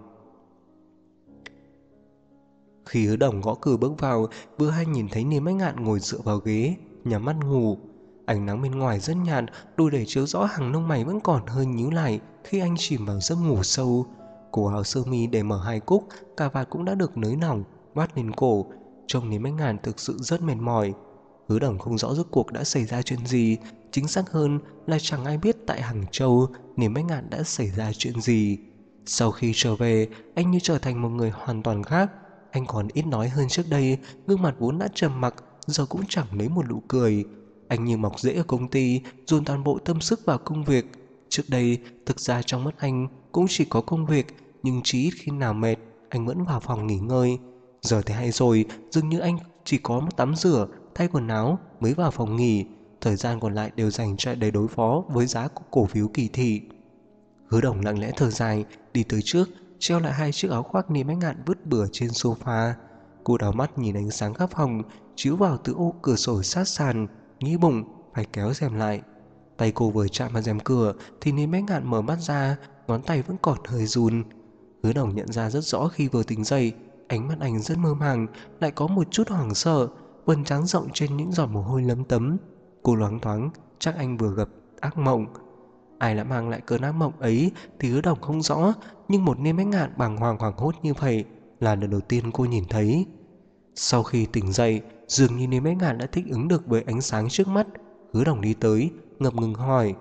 Khi Hứa Đồng gõ cửa bước vào, vừa hay nhìn thấy Niềm Ánh Ngạn ngồi dựa vào ghế, nhắm mắt ngủ. Ánh nắng bên ngoài rất nhạt, đủ để chiếu rõ hàng lông mày vẫn còn hơi nhíu lại khi anh chìm vào giấc ngủ sâu. Cổ áo sơ mi để mở hai cúc, cà vạt cũng đã được nới lỏng, vắt lên cổ. Trông Niềm Ánh Ngạn thực sự rất mệt mỏi. Hứa Đồng không rõ rốt cuộc đã xảy ra chuyện gì, chính xác hơn là chẳng ai biết tại Hàng Châu Niềm Ánh Ngạn đã xảy ra chuyện gì. Sau khi trở về, anh như trở thành một người hoàn toàn khác. Anh còn ít nói hơn trước đây, gương mặt vốn đã trầm mặc, giờ cũng chẳng lấy một nụ cười. Anh như mọc rễ ở công ty, dồn toàn bộ tâm sức vào công việc. Trước đây, thực ra trong mắt anh cũng chỉ có công việc, nhưng chỉ ít khi nào mệt, anh vẫn vào phòng nghỉ ngơi. Giờ thì hay rồi, dường như anh chỉ có một tắm rửa, thay quần áo mới vào phòng nghỉ. Thời gian còn lại đều dành cho để đối phó với giá của cổ phiếu Kỳ Thị. Hứa Đồng lặng lẽ thở dài, đi tới trước, treo lại hai chiếc áo khoác Niềm Ánh Ngạn vứt bừa trên sofa. Cô đảo mắt nhìn ánh sáng khắp phòng chiếu vào từ ô cửa sổ sát sàn, nghĩ bụng phải kéo rèm lại. Tay cô vừa chạm vào rèm cửa thì Niềm Ánh Ngạn mở mắt ra, ngón tay vẫn còn hơi run. Hứa Đồng nhận ra rất rõ khi vừa tỉnh dậy, ánh mắt anh rất mơ màng, lại có một chút hoảng sợ, quần trắng rộng trên những giọt mồ hôi lấm tấm. Cô loáng thoáng chắc anh vừa gặp ác mộng. Ai đã mang lại cơn ác mộng ấy thì Hứa Đồng không rõ, nhưng một Niềm Ánh Ngạn bàng hoàng hoảng hốt như vậy là lần đầu tiên cô nhìn thấy. Sau khi tỉnh dậy, dường như Niềm Ánh Ngạn đã thích ứng được với ánh sáng trước mắt. Hứa Đồng đi tới, ngập ngừng hỏi.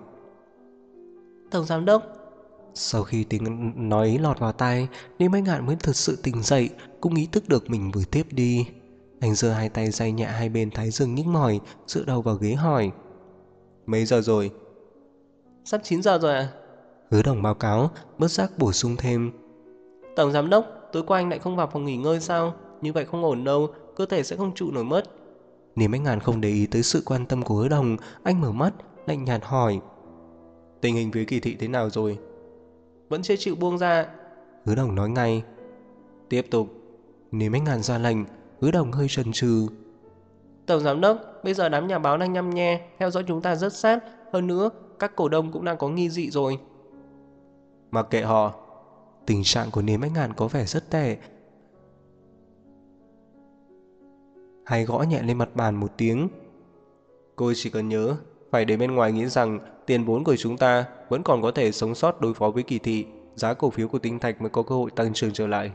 Tổng giám đốc. Sau khi tiếng nói ấy lọt vào tai, Niềm Ánh Ngạn mới thật sự tỉnh dậy, cũng ý thức được mình vừa tiếp đi. Anh giơ hai tay day nhẹ hai bên thái dương nhức mỏi, dựa đầu vào ghế hỏi. Mấy giờ rồi? Sắp 9 giờ rồi à? Hứa Đồng báo cáo, bất giác bổ sung thêm. Tổng giám đốc, tối qua anh lại không vào phòng nghỉ ngơi sao? Như vậy không ổn đâu, cơ thể sẽ không trụ nổi mất. Niềm Ánh Ngạn không để ý tới sự quan tâm của Hứa Đồng, anh mở mắt, lạnh nhạt hỏi. Tình hình phía Kỳ Thị thế nào rồi? Vẫn chưa chịu buông ra. Hứa Đồng nói ngay. Tiếp tục. Niềm Ánh Ngạn ra lệnh. Hứa Đồng hơi chần chừ. Tổng giám đốc, bây giờ đám nhà báo đang nhăm nhe, theo dõi chúng ta rất sát. Hơn nữa, các cổ đông cũng đang có nghi dị rồi. Mặc kệ họ. Tình trạng của Niềm Ánh Ngạn có vẻ rất tệ. Hay gõ nhẹ lên mặt bàn một tiếng. Cô chỉ cần nhớ, phải để bên ngoài nghĩ rằng tiền vốn của chúng ta vẫn còn có thể sống sót đối phó với Kỳ Thị, giá cổ phiếu của Tinh Thạch mới có cơ hội tăng trưởng trở lại.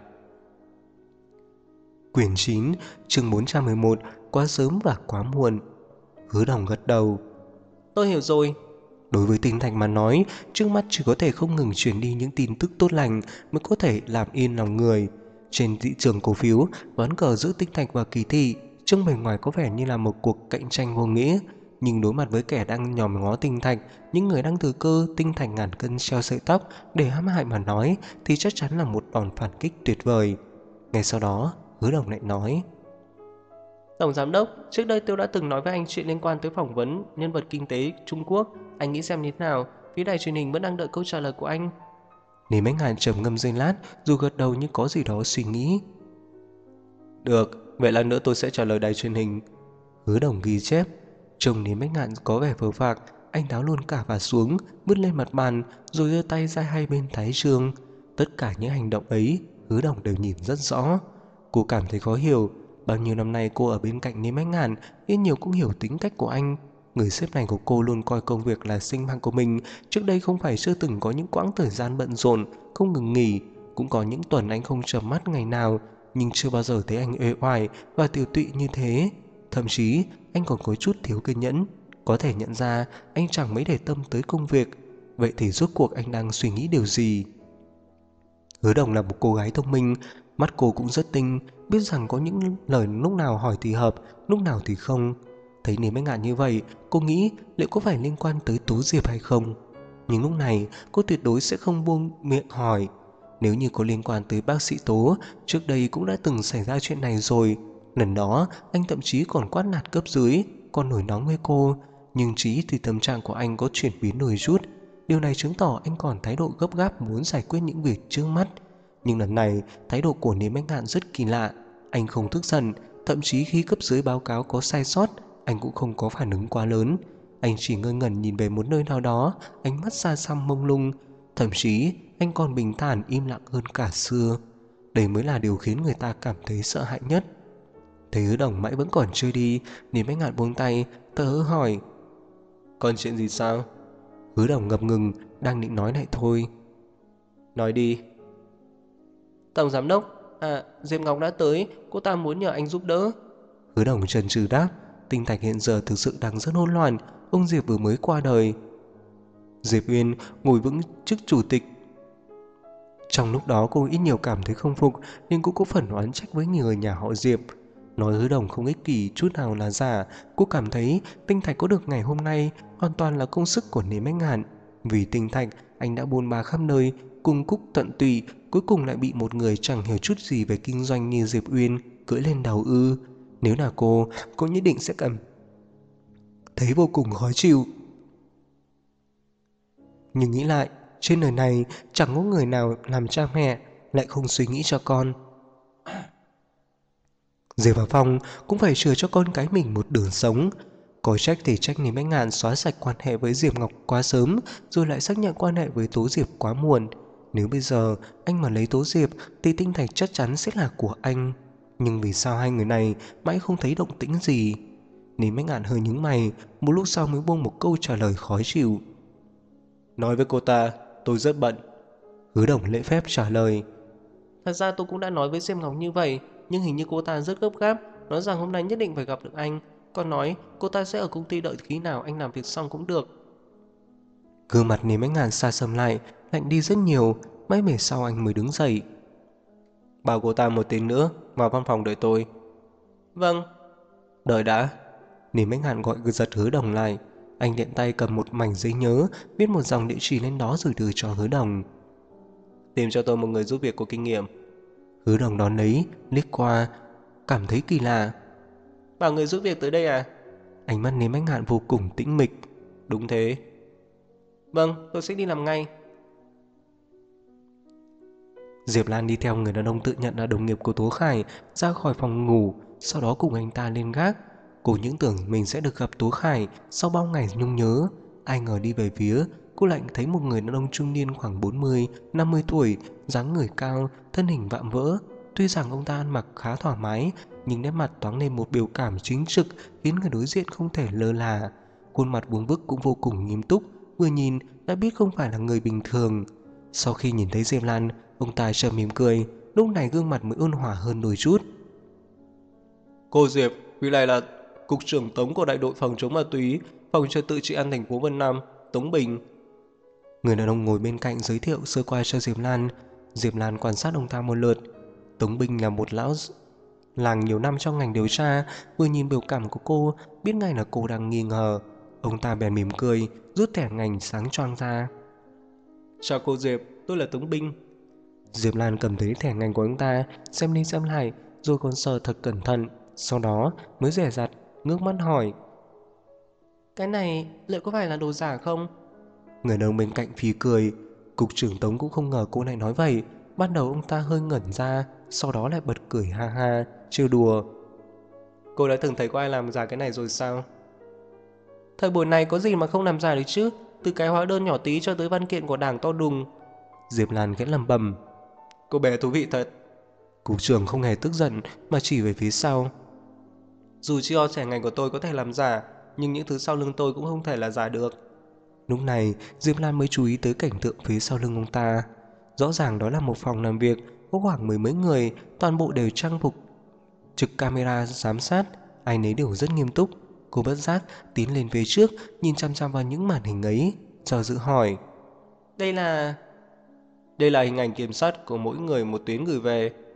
Quyển 9, chương 411, quá sớm và quá muộn. Hứa Đồng gật đầu. Tôi hiểu rồi. Đối với Tinh Thạch mà nói, trước mắt chỉ có thể không ngừng truyền đi những tin tức tốt lành mới có thể làm yên lòng người. Trên thị trường cổ phiếu, ván cờ giữa Tinh Thạch và Kỳ Thị trông bề ngoài có vẻ như là một cuộc cạnh tranh vô nghĩa, nhưng đối mặt với kẻ đang nhòm ngó Tinh Thạch, những người đang thừa cơ Tinh Thạch ngàn cân treo sợi tóc để hãm hại mà nói, thì chắc chắn là một đòn phản kích tuyệt vời. Ngay sau đó, Hứa Đồng lại nói. Tổng giám đốc, trước đây tôi đã từng nói với anh chuyện liên quan tới phỏng vấn nhân vật kinh tế Trung Quốc. Anh nghĩ xem như thế nào? Phía đài truyền hình vẫn đang đợi câu trả lời của anh. Niềm Ánh Ngạn trầm ngâm giây lát, dù gật đầu như có gì đó suy nghĩ. Được, vậy lần nữa tôi sẽ trả lời đài truyền hình. Hứa Đồng ghi chép. Trông Niềm Ánh Ngạn có vẻ vờ vạc, anh tháo luôn cả vạt xuống, vứt lên mặt bàn, rồi giơ tay ra hai bên thái dương. Tất cả những hành động ấy, Hứa Đồng đều nhìn rất rõ. Cô cảm thấy khó hiểu. Bao nhiêu năm nay cô ở bên cạnh Niềm Ánh Ngạn, ít nhiều cũng hiểu tính cách của anh. Người sếp này của cô luôn coi công việc là sinh mạng của mình. Trước đây không phải chưa từng có những quãng thời gian bận rộn, không ngừng nghỉ. Cũng có những tuần anh không chợp mắt ngày nào, nhưng chưa bao giờ thấy anh uể oải và tiều tụy như thế. Thậm chí anh còn có chút thiếu kiên nhẫn. Có thể nhận ra anh chẳng mấy để tâm tới công việc. Vậy thì rốt cuộc anh đang suy nghĩ điều gì? Hứa Đồng là một cô gái thông minh. Mắt cô cũng rất tinh, biết rằng có những lời lúc nào hỏi thì hợp, lúc nào thì không. Thấy Lý Bách Ngạn như vậy, cô nghĩ liệu có phải liên quan tới Tố Diệp hay không. Nhưng lúc này cô tuyệt đối sẽ không buông miệng hỏi. Nếu như có liên quan tới bác sĩ Tố, trước đây cũng đã từng xảy ra chuyện này rồi. Lần đó anh thậm chí còn quát nạt cấp dưới, còn nổi nóng với cô. Nhưng chỉ thì tâm trạng của anh có chuyển biến đôi chút. Điều này chứng tỏ anh còn thái độ gấp gáp muốn giải quyết những việc trước mắt. Nhưng lần này thái độ của Lý Bách Ngạn rất kỳ lạ. Anh không tức giận, thậm chí khi cấp dưới báo cáo có sai sót, anh cũng không có phản ứng quá lớn. Anh chỉ ngơ ngẩn nhìn về một nơi nào đó, ánh mắt xa xăm mông lung. Thậm chí anh còn bình thản im lặng hơn cả xưa. Đây mới là điều khiến người ta cảm thấy sợ hãi nhất. Thấy Hứa Đồng mãi vẫn còn chưa đi, Lý Bách Ngạn buông tay, thở hững hỏi: "Còn chuyện gì sao?" Hứa Đồng ngập ngừng, đang định nói lại thôi. "Nói đi." "Tổng giám đốc, Diệp Ngọc đã tới, cô ta muốn nhờ anh giúp đỡ." Hứa Đồng chần chừ đáp. Tinh Thạch hiện giờ thực sự đang rất hỗn loạn. Ông Diệp vừa mới qua đời. Diệp Uyên ngồi vững chức chủ tịch. Trong lúc đó cô ít nhiều cảm thấy không phục, nhưng cũng có phần oán trách với người nhà họ Diệp. Nói Hứa Đồng không ích kỷ chút nào là giả. Cô cảm thấy Tinh Thạch có được ngày hôm nay hoàn toàn là công sức của Lý Bách Ngạn. Vì Tinh Thạch, anh đã buôn ba khắp nơi, cung cúc tận tụy, cuối cùng lại bị một người chẳng hiểu chút gì về kinh doanh như Diệp Uyên cưỡi lên đầu ư. Nếu là cô nhất định sẽ cảm thấy vô cùng khó chịu. Nhưng nghĩ lại, trên đời này chẳng có người nào làm cha mẹ lại không suy nghĩ cho con. Diệp và Phong cũng phải chừa cho con cái mình một đường sống. Có trách thì trách Lý Bách Ngạn xóa sạch quan hệ với Diệp Ngọc quá sớm, rồi lại xác nhận quan hệ với Tố Diệp quá muộn. Nếu bây giờ anh mà lấy Tố Diệp thì Tinh Thạch chắc chắn sẽ là của anh. Nhưng vì sao hai người này mãi không thấy động tĩnh gì? Lý Bách Ngạn hơi nhướng mày, một lúc sau mới buông một câu trả lời khó chịu: "Nói với cô ta, tôi rất bận." Hứa Đồng lễ phép trả lời: "Thật ra tôi cũng đã nói với Diệp Ngọc như vậy, nhưng hình như cô ta rất gấp gáp, nói rằng hôm nay nhất định phải gặp được anh. Còn nói cô ta sẽ ở công ty đợi khi nào anh làm việc xong cũng được." Gương mặt Lý Bách Ngạn xa sầm lại, lạnh đi rất nhiều. Mãi về sau anh mới đứng dậy: "Bảo cô ta một tiếng nữa vào văn phòng đợi tôi." "Vâng." "Đợi đã." Lý Bách Ngạn gọi giật Hứa Đồng lại. Anh tiện tay cầm một mảnh giấy nhớ, viết một dòng địa chỉ lên đó rồi đưa cho Hứa Đồng: "Tìm cho tôi một người giúp việc có kinh nghiệm." Hứa Đồng đón lấy, liếc qua, cảm thấy kỳ lạ. "Bảo người giúp việc tới đây à?" Ánh mắt Lý Bách Ngạn vô cùng tĩnh mịch. "Đúng thế." "Vâng, tôi sẽ đi làm ngay." Diệp Lan đi theo người đàn ông tự nhận là đồng nghiệp của Tố Khải ra khỏi phòng ngủ, sau đó cùng anh ta lên gác. Cô những tưởng mình sẽ được gặp Tố Khải sau bao ngày nhung nhớ. Ai ngờ đi về phía, cô lại thấy một người đàn ông trung niên khoảng 40-50 tuổi, dáng người cao, thân hình vạm vỡ. Tuy rằng ông ta ăn mặc khá thoải mái, nhưng nét mặt toáng lên một biểu cảm chính trực khiến người đối diện không thể lơ là. Khuôn mặt vuông vức cũng vô cùng nghiêm túc, vừa nhìn đã biết không phải là người bình thường. Sau khi nhìn thấy Diệp Lan, ông ta chợt mỉm cười, lúc này gương mặt mới ôn hòa hơn đôi chút. "Cô Diệp, vị này là cục trưởng Tống của đại đội phòng chống ma túy, phòng trật tự trị an thành phố Vân Nam, Tống Bình." Người đàn ông ngồi bên cạnh giới thiệu sơ qua cho Diệp Lan. Diệp Lan quan sát ông ta một lượt. Tống Bình là một lão làng nhiều năm trong ngành điều tra, vừa nhìn biểu cảm của cô biết ngay là cô đang nghi ngờ. Ông ta bèn mỉm cười, rút thẻ ngành sáng choang ra. "Chào cô Diệp, tôi là Tống Bình." Diệp Lan cầm thấy thẻ ngành của ông ta, xem đi xem lại, rồi còn sờ thật cẩn thận, sau đó mới dè dặt ngước mắt hỏi: "Cái này liệu có phải là đồ giả không?" Người đàn ông bên cạnh phì cười. Cục trưởng Tống cũng không ngờ cô lại nói vậy. Ban đầu ông ta hơi ngẩn ra, sau đó lại bật cười ha ha, trêu đùa: "Cô đã từng thấy có ai làm giả cái này rồi sao?" "Thời buổi này có gì mà không làm giả được chứ, từ cái hóa đơn nhỏ tí cho tới văn kiện của đảng to đùng." Diệp Lan khẽ lẩm bẩm. "Cô bé thú vị thật." Cục trưởng không hề tức giận mà chỉ về phía sau: "Dù cho thẻ ngành của tôi có thể làm giả, nhưng những thứ sau lưng tôi cũng không thể là giả được." Lúc này Diệp Lan mới chú ý tới cảnh tượng phía sau lưng ông ta. Rõ ràng đó là một phòng làm việc có khoảng mười mấy người, toàn bộ đều trang phục trực camera giám sát, ai nấy đều rất nghiêm túc. Cô bất giác tiến lên phía trước, nhìn chăm chăm vào những màn hình ấy, do dự hỏi: Đây là hình ảnh kiểm soát của mỗi người một tuyến gửi về."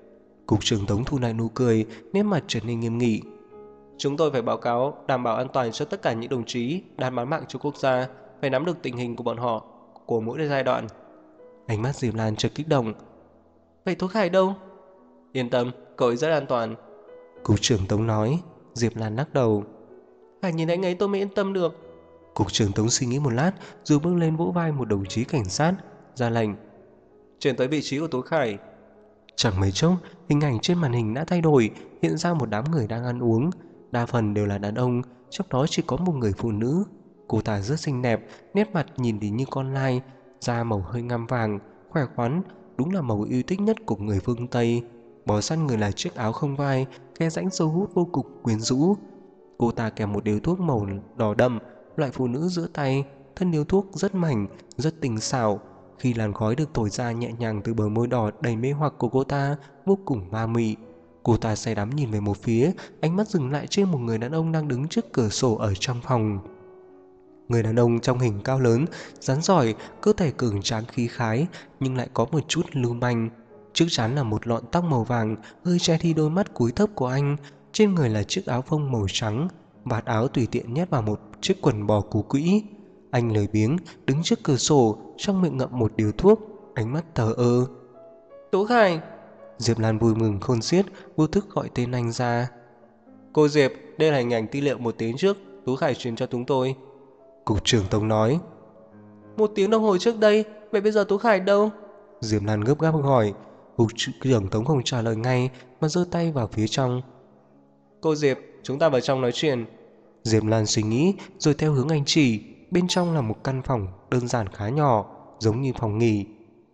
Cục trưởng Tống thu lại nụ cười, nét mặt trở nên nghiêm nghị. Chúng tôi phải báo cáo đảm bảo an toàn cho tất cả những đồng chí đang bán mạng cho quốc gia, phải nắm được tình hình của bọn họ của mỗi giai đoạn. Ánh mắt Diệp Lan chợt kích động. Vậy Tố Khải đâu? Yên tâm, cậu ấy rất an toàn. Cục trưởng Tống nói. Diệp Lan lắc đầu. Phải nhìn anh ấy tôi mới yên tâm được. Cục trưởng Tống suy nghĩ một lát rồi bước lên vỗ vai một đồng chí cảnh sát, ra lệnh. Chuyển tới vị trí của Tố Khải. Chẳng mấy chốc, hình ảnh trên màn hình đã thay đổi, hiện ra một đám người đang ăn uống. Đa phần đều là đàn ông, trong đó chỉ có một người phụ nữ. Cô ta rất xinh đẹp, nét mặt nhìn thì như con lai, da màu hơi ngăm vàng, khỏe khoắn, đúng là màu yêu thích nhất của người phương Tây. Bó sát người là chiếc áo không vai, khe rãnh sâu hút vô cùng quyến rũ. Cô ta kèm một điếu thuốc màu đỏ đậm, loại phụ nữ giữa tay, thân điếu thuốc rất mảnh, rất tinh xảo. Khi làn khói được thổi ra nhẹ nhàng từ bờ môi đỏ đầy mê hoặc của cô ta, vô cùng ma mị. Cô ta say đắm nhìn về một phía, ánh mắt dừng lại trên một người đàn ông đang đứng trước cửa sổ ở trong phòng. Người đàn ông trong hình cao lớn, rắn giỏi, cơ thể cường tráng khí khái, nhưng lại có một chút lưu manh. Trước trán là một lọn tóc màu vàng, hơi che đi đôi mắt cúi thấp của anh. Trên người là chiếc áo phông màu trắng, vạt áo tùy tiện nhét vào một chiếc quần bò cú quỹ. Anh lười biếng, đứng trước cửa sổ, trong miệng ngậm một điếu thuốc, ánh mắt thờ ơ. Tố Khải! Diệp Lan vui mừng khôn xiết, vô thức gọi tên anh ra. Cô Diệp, đây là hình ảnh tư liệu 1 tiếng trước, Tố Khải truyền cho chúng tôi. Cục trưởng Tống nói. 1 tiếng đồng hồ trước đây, vậy bây giờ Tố Khải đâu? Diệp Lan gấp gáp hỏi. Cục trưởng Tống không trả lời ngay mà giơ tay vào phía trong. Cô Diệp, chúng ta vào trong nói chuyện. Diệp Lan suy nghĩ rồi theo hướng anh chỉ. Bên trong là một căn phòng đơn giản khá nhỏ, giống như phòng nghỉ.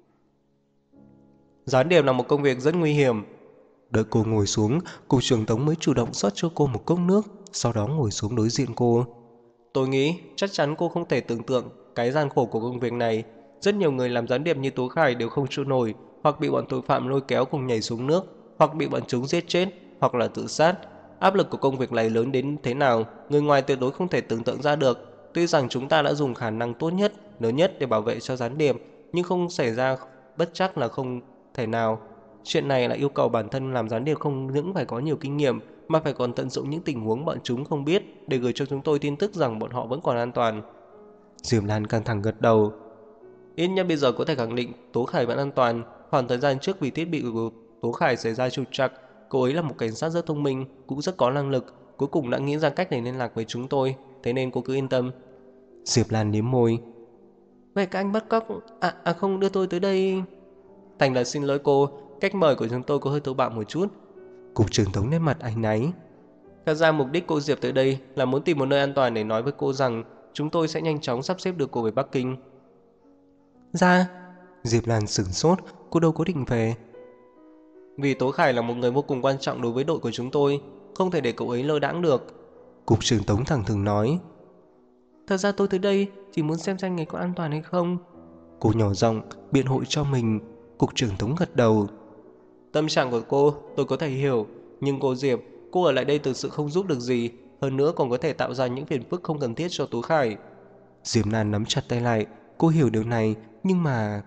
Gián điệp là một công việc rất nguy hiểm. Đợi cô ngồi xuống, cục trưởng Tống mới chủ động rót cho cô một cốc nước, sau đó ngồi xuống đối diện cô. Tôi nghĩ chắc chắn cô không thể tưởng tượng cái gian khổ của công việc này. Rất nhiều người làm gián điệp như Tố Khải đều không trụ nổi, hoặc bị bọn tội phạm lôi kéo cùng nhảy xuống nước, hoặc bị bọn chúng giết chết, hoặc là tự sát. Áp lực của công việc này lớn đến thế nào, người ngoài tuyệt đối không thể tưởng tượng ra được. Tuy rằng chúng ta đã dùng khả năng tốt nhất, lớn nhất để bảo vệ cho gián điệp, nhưng không xảy ra bất chắc là không thể nào. Chuyện này là yêu cầu bản thân làm gián điệp không những phải có nhiều kinh nghiệm, mà phải còn tận dụng những tình huống bọn chúng không biết để gửi cho chúng tôi tin tức rằng bọn họ vẫn còn an toàn. Diệp Lan căng thẳng gật đầu. Ít nhất bây giờ có thể khẳng định Tố Khải vẫn an toàn. Khoảng thời gian trước vì thiết bị của Tố Khải xảy ra trục trặc, cô ấy là một cảnh sát rất thông minh, cũng rất có năng lực, cuối cùng đã nghĩ ra cách để liên lạc với chúng tôi, thế nên cô cứ yên tâm. Diệp Lan liếm môi. Vậy các anh bắt cóc không đưa tôi tới đây. Thành là xin lỗi cô, cách mời của chúng tôi có hơi thô bạo một chút. Cục trưởng Tống nét mặt áy náy. Thật ra mục đích cô Diệp tới đây là muốn tìm một nơi an toàn để nói với cô rằng chúng tôi sẽ nhanh chóng sắp xếp được cô về Bắc Kinh. Ra? Diệp Lan sửng sốt, cô đâu có định về. Vì Tố Khải là một người vô cùng quan trọng đối với đội của chúng tôi, không thể để cậu ấy lơ đãng được. Cục trưởng Tống thẳng thừng nói. Thật ra tôi tới đây chỉ muốn xem người có an toàn hay không. Cô nhỏ giọng biện hộ cho mình. Cục trưởng Tống gật đầu. Tâm trạng của cô tôi có thể hiểu, nhưng cô Diệp, cô ở lại đây thực sự không giúp được gì, hơn nữa còn có thể tạo ra những phiền phức không cần thiết cho Tố Khải. Diệp Lan nắm chặt tay lại, cô hiểu điều này, nhưng mà...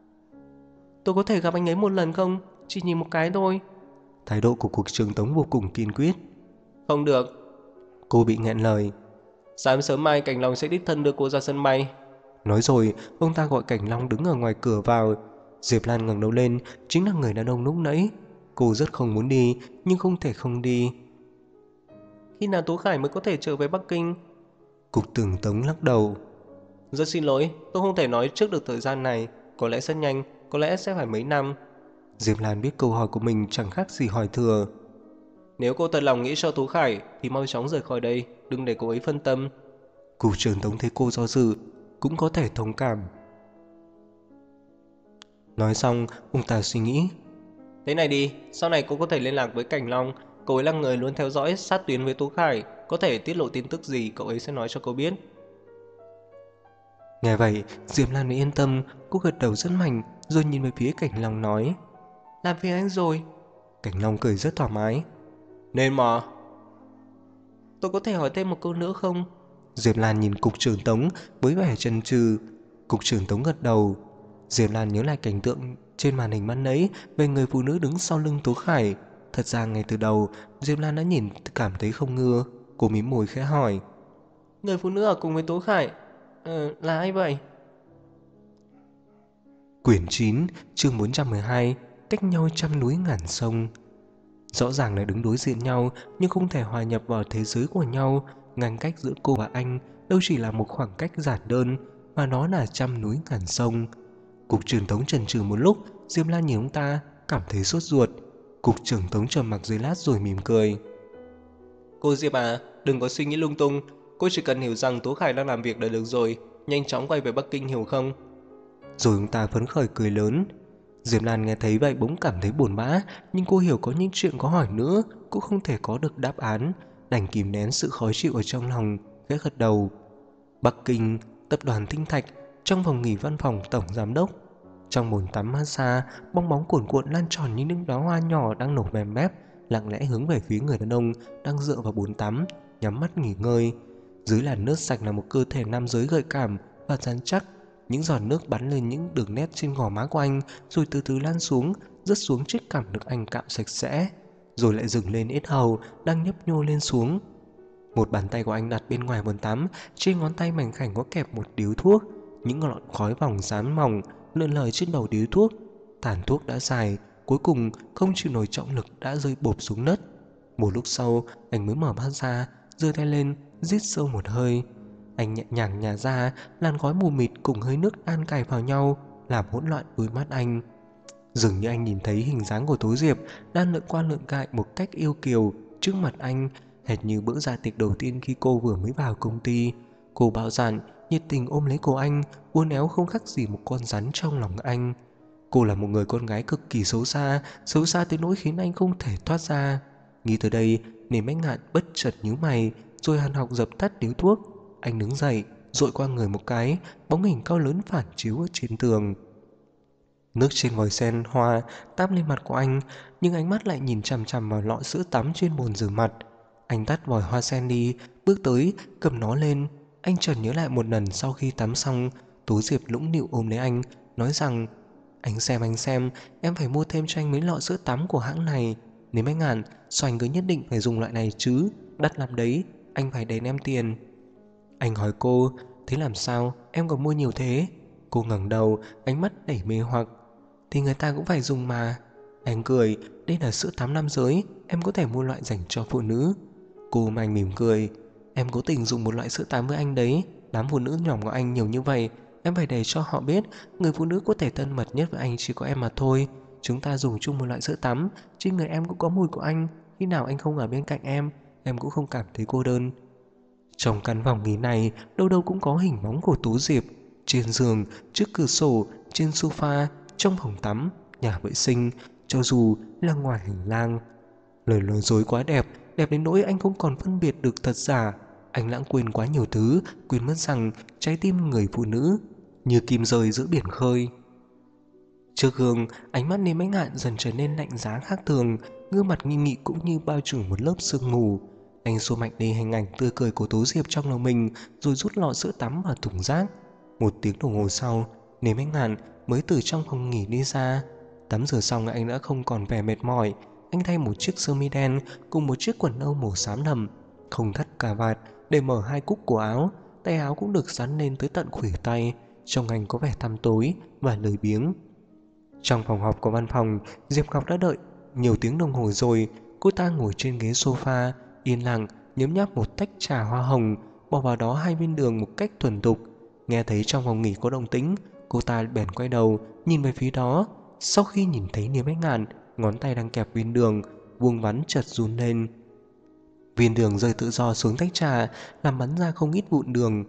Tôi có thể gặp anh ấy một lần không? Chỉ nhìn một cái thôi. Thái độ của cục trưởng Tống vô cùng kiên quyết. Không được. Cô bị nghẹn lời. Sáng sớm mai Cảnh Long sẽ đích thân đưa cô ra sân bay. Nói rồi, ông ta gọi Cảnh Long đứng ở ngoài cửa vào. Diệp Lan ngẩng đầu lên, chính là người đàn ông lúc nãy. Cô rất không muốn đi, nhưng không thể không đi. Khi nào Tố Khải mới có thể trở về Bắc Kinh? Cục trưởng Tống lắc đầu. Rất xin lỗi, tôi không thể nói trước được thời gian này. Có lẽ rất nhanh, có lẽ sẽ phải mấy năm. Diệp Lan biết câu hỏi của mình chẳng khác gì hỏi thừa. Nếu cô thật lòng nghĩ cho Tố Khải thì mau chóng rời khỏi đây, đừng để cô ấy phân tâm. Cục trưởng Tống thấy cô do dự, cũng có thể thông cảm. Nói xong, ông ta suy nghĩ. Thế này đi, sau này cô có thể liên lạc với Cảnh Long. Cậu ấy là người luôn theo dõi sát tuyến với Tố Khải, có thể tiết lộ tin tức gì cậu ấy sẽ nói cho cô biết. Nghe vậy, Diệp Lan mới yên tâm. Cô gật đầu rất mạnh, rồi nhìn về phía Cảnh Long nói. Làm phiền anh rồi. Cảnh Long cười rất thoải mái. Nên mà. Tôi có thể hỏi thêm một câu nữa không? Diệp Lan nhìn cục trưởng Tống với vẻ chần chừ. Cục trưởng Tống gật đầu. Diệp Lan nhớ lại cảnh tượng trên màn hình ban nãy về người phụ nữ đứng sau lưng Tố Khải. Thật ra ngay từ đầu Diệp Lan đã nhìn cảm thấy không ngờ. Cô mím môi khẽ hỏi: người phụ nữ ở cùng với Tố Khải là ai vậy? Quyển 9, chương 412, cách nhau trăm núi ngàn sông. Rõ ràng là đứng đối diện nhau nhưng không thể hòa nhập vào thế giới của nhau. Ngăn cách giữa cô và anh đâu chỉ là một khoảng cách giản đơn, mà nó là trăm núi ngàn sông. Cục trưởng Tống chần chừ một lúc, Diệp Lan nhìn ông ta, cảm thấy sốt ruột. Cục trưởng Tống trầm mặc giây lát rồi mỉm cười: cô Diệp à, đừng có suy nghĩ lung tung. Cô chỉ cần hiểu rằng Tố Khải đang làm việc đã được rồi. Nhanh chóng quay về Bắc Kinh, hiểu không? Rồi ông ta phấn khởi cười lớn. Diệp Lan nghe thấy vậy bỗng cảm thấy buồn bã, nhưng cô hiểu có những chuyện có hỏi nữa cũng không thể có được đáp án, đành kìm nén sự khó chịu ở trong lòng, khẽ gật đầu. Bắc Kinh, tập đoàn Tinh Thạch, trong phòng nghỉ văn phòng tổng giám đốc. Trong bồn tắm massage, bong bóng cuồn cuộn lan tròn như những đóa hoa nhỏ đang nổ mềm mép, lặng lẽ hướng về phía người đàn ông đang dựa vào bồn tắm, nhắm mắt nghỉ ngơi. Dưới làn nước sạch là một cơ thể nam giới gợi cảm và rắn chắc. Những giọt nước bắn lên những đường nét trên gò má của anh, rồi từ từ lan xuống, rớt xuống chiếc cằm được anh cạo sạch sẽ, rồi lại dừng lên yết hầu đang nhấp nhô lên xuống. Một bàn tay của anh đặt bên ngoài bồn tắm, trên ngón tay mảnh khảnh có kẹp một điếu thuốc. Những ngọn khói vòng xám mỏng lượn lờ trên đầu điếu thuốc. Tàn thuốc đã dài, cuối cùng không chịu nổi trọng lực đã rơi bộp xuống đất. Một lúc sau, anh mới mở mắt ra, giơ tay lên, rít sâu một hơi. Anh nhẹ nhàng nhả ra, làn khói mù mịt cùng hơi nước đan cài vào nhau, làm hỗn loạn đôi mắt anh. Dường như anh nhìn thấy hình dáng của Tố Diệp đang lượn qua lượn lại một cách yêu kiều trước mặt anh, hệt như bữa dạ tiệc đầu tiên khi cô vừa mới vào công ty. Cô bạo dạn, nhiệt tình ôm lấy cổ anh, uốn éo không khác gì một con rắn trong lòng anh. Cô là một người con gái cực kỳ xấu xa tới nỗi khiến anh không thể thoát ra. Nghĩ tới đây, Nề Bách Ngạn bất chợt nhíu mày, rồi hàn học dập tắt điếu thuốc. Anh đứng dậy, dội qua người một cái, bóng hình cao lớn phản chiếu ở trên tường. Nước trên vòi sen hoa táp lên mặt của anh, nhưng ánh mắt lại nhìn chằm chằm vào lọ sữa tắm trên bồn rửa mặt. Anh tắt vòi hoa sen đi, bước tới, cầm nó lên. Anh chợt nhớ lại một lần sau khi tắm xong, Tố Diệp nũng nịu ôm lấy anh, nói rằng: anh xem, em phải mua thêm cho anh mấy lọ sữa tắm của hãng này. Nếu anh Ngạn, sao anh cứ nhất định phải dùng loại này chứ? Đắt lắm đấy, anh phải đền em tiền. Anh hỏi cô: thế làm sao, em còn mua nhiều thế? Cô ngẩng đầu, ánh mắt đầy mê hoặc. Thì người ta cũng phải dùng mà. Anh cười: đây là sữa tắm nam giới, em có thể mua loại dành cho phụ nữ. Cô ôm anh mỉm cười: em cố tình dùng một loại sữa tắm với anh đấy. Đám phụ nữ nhỏ của anh nhiều như vậy, em phải để cho họ biết người phụ nữ có thể thân mật nhất với anh chỉ có em mà thôi. Chúng ta dùng chung một loại sữa tắm, trên người em cũng có mùi của anh. Khi nào anh không ở bên cạnh em cũng không cảm thấy cô đơn. Trong căn phòng nghỉ này, đâu đâu cũng có hình bóng của Tú Diệp. Trên giường, trước cửa sổ, trên sofa, trong phòng tắm, nhà vệ sinh, cho dù là ngoài hành lang. Lời nói dối quá đẹp, đẹp đến nỗi anh không còn phân biệt được thật giả. Anh lãng quên quá nhiều thứ, quên mất rằng trái tim người phụ nữ như kim rơi giữa biển khơi. Trước gương, ánh mắt Nêm Bách Ngạn dần trở nên lạnh giá khác thường, gương mặt nghiêm nghị cũng như bao trùm một lớp sương mù. Anh xua mạnh đi hình ảnh tươi cười của Tố Diệp trong lòng mình, rồi rút lọ sữa tắm vào thùng rác. Một tiếng đồng hồ sau, Nêm Bách Ngạn mới từ trong phòng nghỉ đi ra. Tắm rửa xong anh đã không còn vẻ mệt mỏi. Anh thay một chiếc sơ mi đen cùng một chiếc quần âu màu xám đậm, không thắt cà vạt để mở hai cúc của áo. Tay áo cũng được xắn lên tới tận khuỷu tay, trông anh có vẻ tăm tối và lười biếng. Trong phòng họp của văn phòng, Diệp Ngọc đã đợi nhiều tiếng đồng hồ rồi. Cô ta ngồi trên ghế sofa, yên lặng nhấm nháp một tách trà hoa hồng, bỏ vào đó 2 viên đường một cách thuần thục. Nghe thấy trong phòng nghỉ có động tĩnh, cô ta bèn quay đầu nhìn về phía đó. Sau khi nhìn thấy Niềm Bách Ngạn, ngón tay đang kẹp viên đường vuông vắn chợt run lên. Viên đường rơi tự do xuống tách trà, làm bắn ra không ít vụn đường.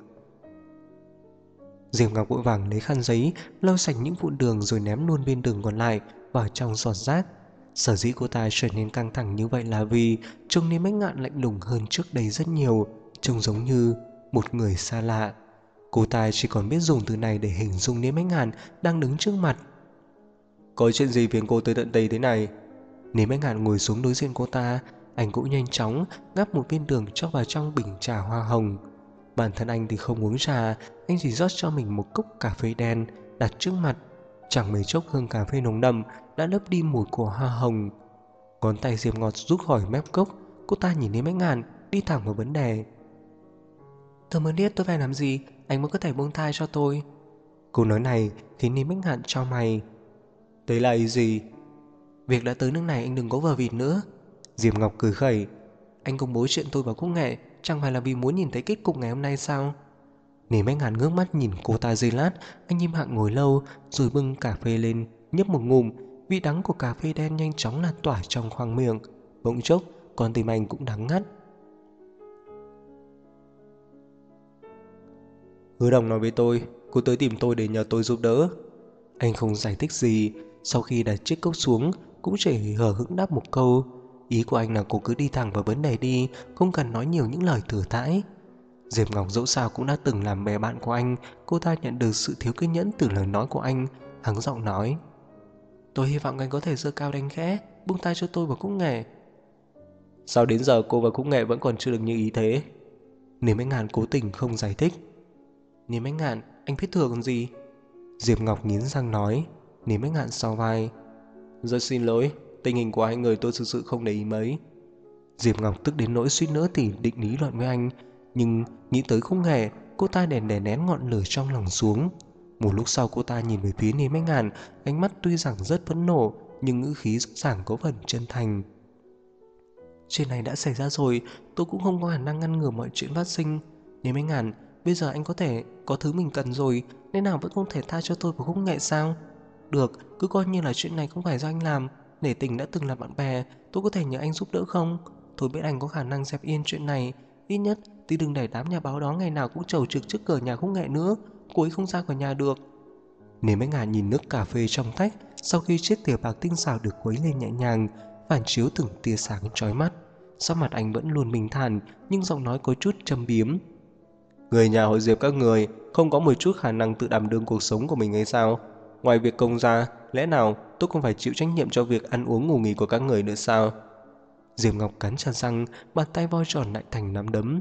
Diệp Ngọc vội vàng lấy khăn giấy lau sạch những vụn đường rồi ném luôn viên đường còn lại vào trong giọt rác. Sở dĩ cô ta trở nên căng thẳng như vậy là vì trông Niềm Bách Ngạn lạnh lùng hơn trước đây rất nhiều, trông giống như một người xa lạ. Cô ta chỉ còn biết dùng từ này để hình dung Niềm Bách Ngạn đang đứng trước mặt. Có chuyện gì phiền cô tới tận đây thế này? Niềm Bách Ngạn ngồi xuống đối diện cô ta. Anh cũng nhanh chóng ngắp một viên đường cho vào trong bình trà hoa hồng. Bản thân anh thì không uống trà, anh chỉ rót cho mình một cốc cà phê đen đặt trước mặt. Chẳng mấy chốc hương cà phê nồng đậm đã lấp đi mùi của hoa hồng. Ngón tay Diệp Ngọt rút khỏi mép cốc, cô ta nhìn đến Bách Ngạn, đi thẳng vào vấn đề. Tôi mới biết tôi phải làm gì, anh mới có thể buông tha cho tôi. Câu nói này khiến Lý Bách Ngạn chau mày. Đấy là ý gì? Việc đã tới nước này anh đừng có vờ vịt nữa. Diệp Ngọc cười khẩy. Anh công bố chuyện tôi vào Cúc Nghệ chẳng phải là vì muốn nhìn thấy kết cục ngày hôm nay sao? Lý Bách Ngạn ngước mắt nhìn cô ta giây lát, anh im lặng ngồi lâu rồi bưng cà phê lên, nhấp một ngụm. Vị đắng của cà phê đen nhanh chóng lan tỏa trong khoang miệng. Bỗng chốc con tim anh cũng đắng ngắt. Hứa Đồng nói với tôi, cô tới tìm tôi để nhờ tôi giúp đỡ. Anh không giải thích gì, sau khi đặt chiếc cốc xuống cũng chỉ hờ hững đáp một câu. Ý của anh là cô cứ đi thẳng vào vấn đề đi, không cần nói nhiều những lời thừa thãi. Diệp Ngọc dẫu sao cũng đã từng làm bè bạn của anh, cô ta nhận được sự thiếu kiên nhẫn từ lời nói của anh, hắng giọng nói. Tôi hy vọng anh có thể giơ cao đánh khẽ, buông tay cho tôi vào Cúc Nghệ. Sao đến giờ cô và Cúc Nghệ vẫn còn chưa được như ý thế? Niềm Anh Ngạn cố tình không giải thích. Niềm Anh Ngạn, anh biết thừa còn gì? Diệp Ngọc nghiến răng nói. Niềm Anh Ngạn sau vai. Rất xin lỗi, tình hình của hai người tôi thực sự không để ý mấy. Diệp Ngọc tức đến nỗi suýt nữa thì định lý luận với anh, nhưng nghĩ tới Cúc Nghệ, cô ta đè nén ngọn lửa trong lòng xuống. Một lúc sau cô ta nhìn về phía Niềm Anh Ngạn, ánh mắt tuy rằng rất phẫn nộ nhưng ngữ khí rõ ràng có phần chân thành. Chuyện này đã xảy ra rồi, tôi cũng không có khả năng ngăn ngừa mọi chuyện phát sinh. Niềm Anh Ngạn, bây giờ anh có thể có thứ mình cần rồi, nên nào vẫn không thể tha cho tôi vào Cúc Nghệ sao? Được, cứ coi như là chuyện này không phải do anh làm. Nể tình đã từng là bạn bè, tôi có thể nhờ anh giúp đỡ không? Tôi biết anh có khả năng dẹp yên chuyện này. Ít nhất thì đừng để đám nhà báo đó ngày nào cũng chầu trực trước cửa nhà Cúc Nghệ nữa. Cô ấy không ra khỏi nhà được. Niềm Anh Ngạn nhìn nước cà phê trong tách, sau khi chiếc thìa bạc tinh xảo được quấy lên nhẹ nhàng, phản chiếu từng tia sáng chói mắt. Sắc mặt anh vẫn luôn bình thản, nhưng giọng nói có chút châm biếm. Người nhà họ Diệp các người không có một chút khả năng tự đảm đương cuộc sống của mình hay sao? Ngoài việc công ra, lẽ nào tôi không phải chịu trách nhiệm cho việc ăn uống ngủ nghỉ của các người nữa sao? Diệp Ngọc cắn chặt răng, bàn tay vo tròn lại thành nắm đấm.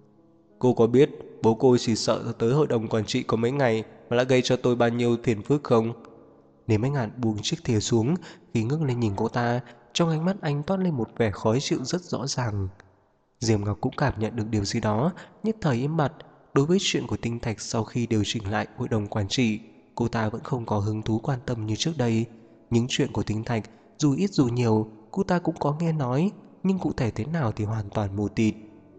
Cô có biết bố cô chỉ sợ tới hội đồng quản trị có mấy ngày mà đã gây cho tôi bao nhiêu phiền phức không? Nếu Anh Ngạn buông chiếc thìa xuống, khi ngước lên nhìn cô ta, trong ánh mắt anh toát lên một vẻ khó chịu rất rõ ràng. Diệp Ngọc cũng cảm nhận được điều gì đó, nhất thời im bặt. Đối với chuyện của Tinh Thạch sau khi điều chỉnh lại hội đồng quản trị, cô ta vẫn không có hứng thú quan tâm như trước đây. Những chuyện của Tinh Thạch, dù ít dù nhiều, cô ta cũng có nghe nói, nhưng cụ thể thế nào thì hoàn toàn mù tịt.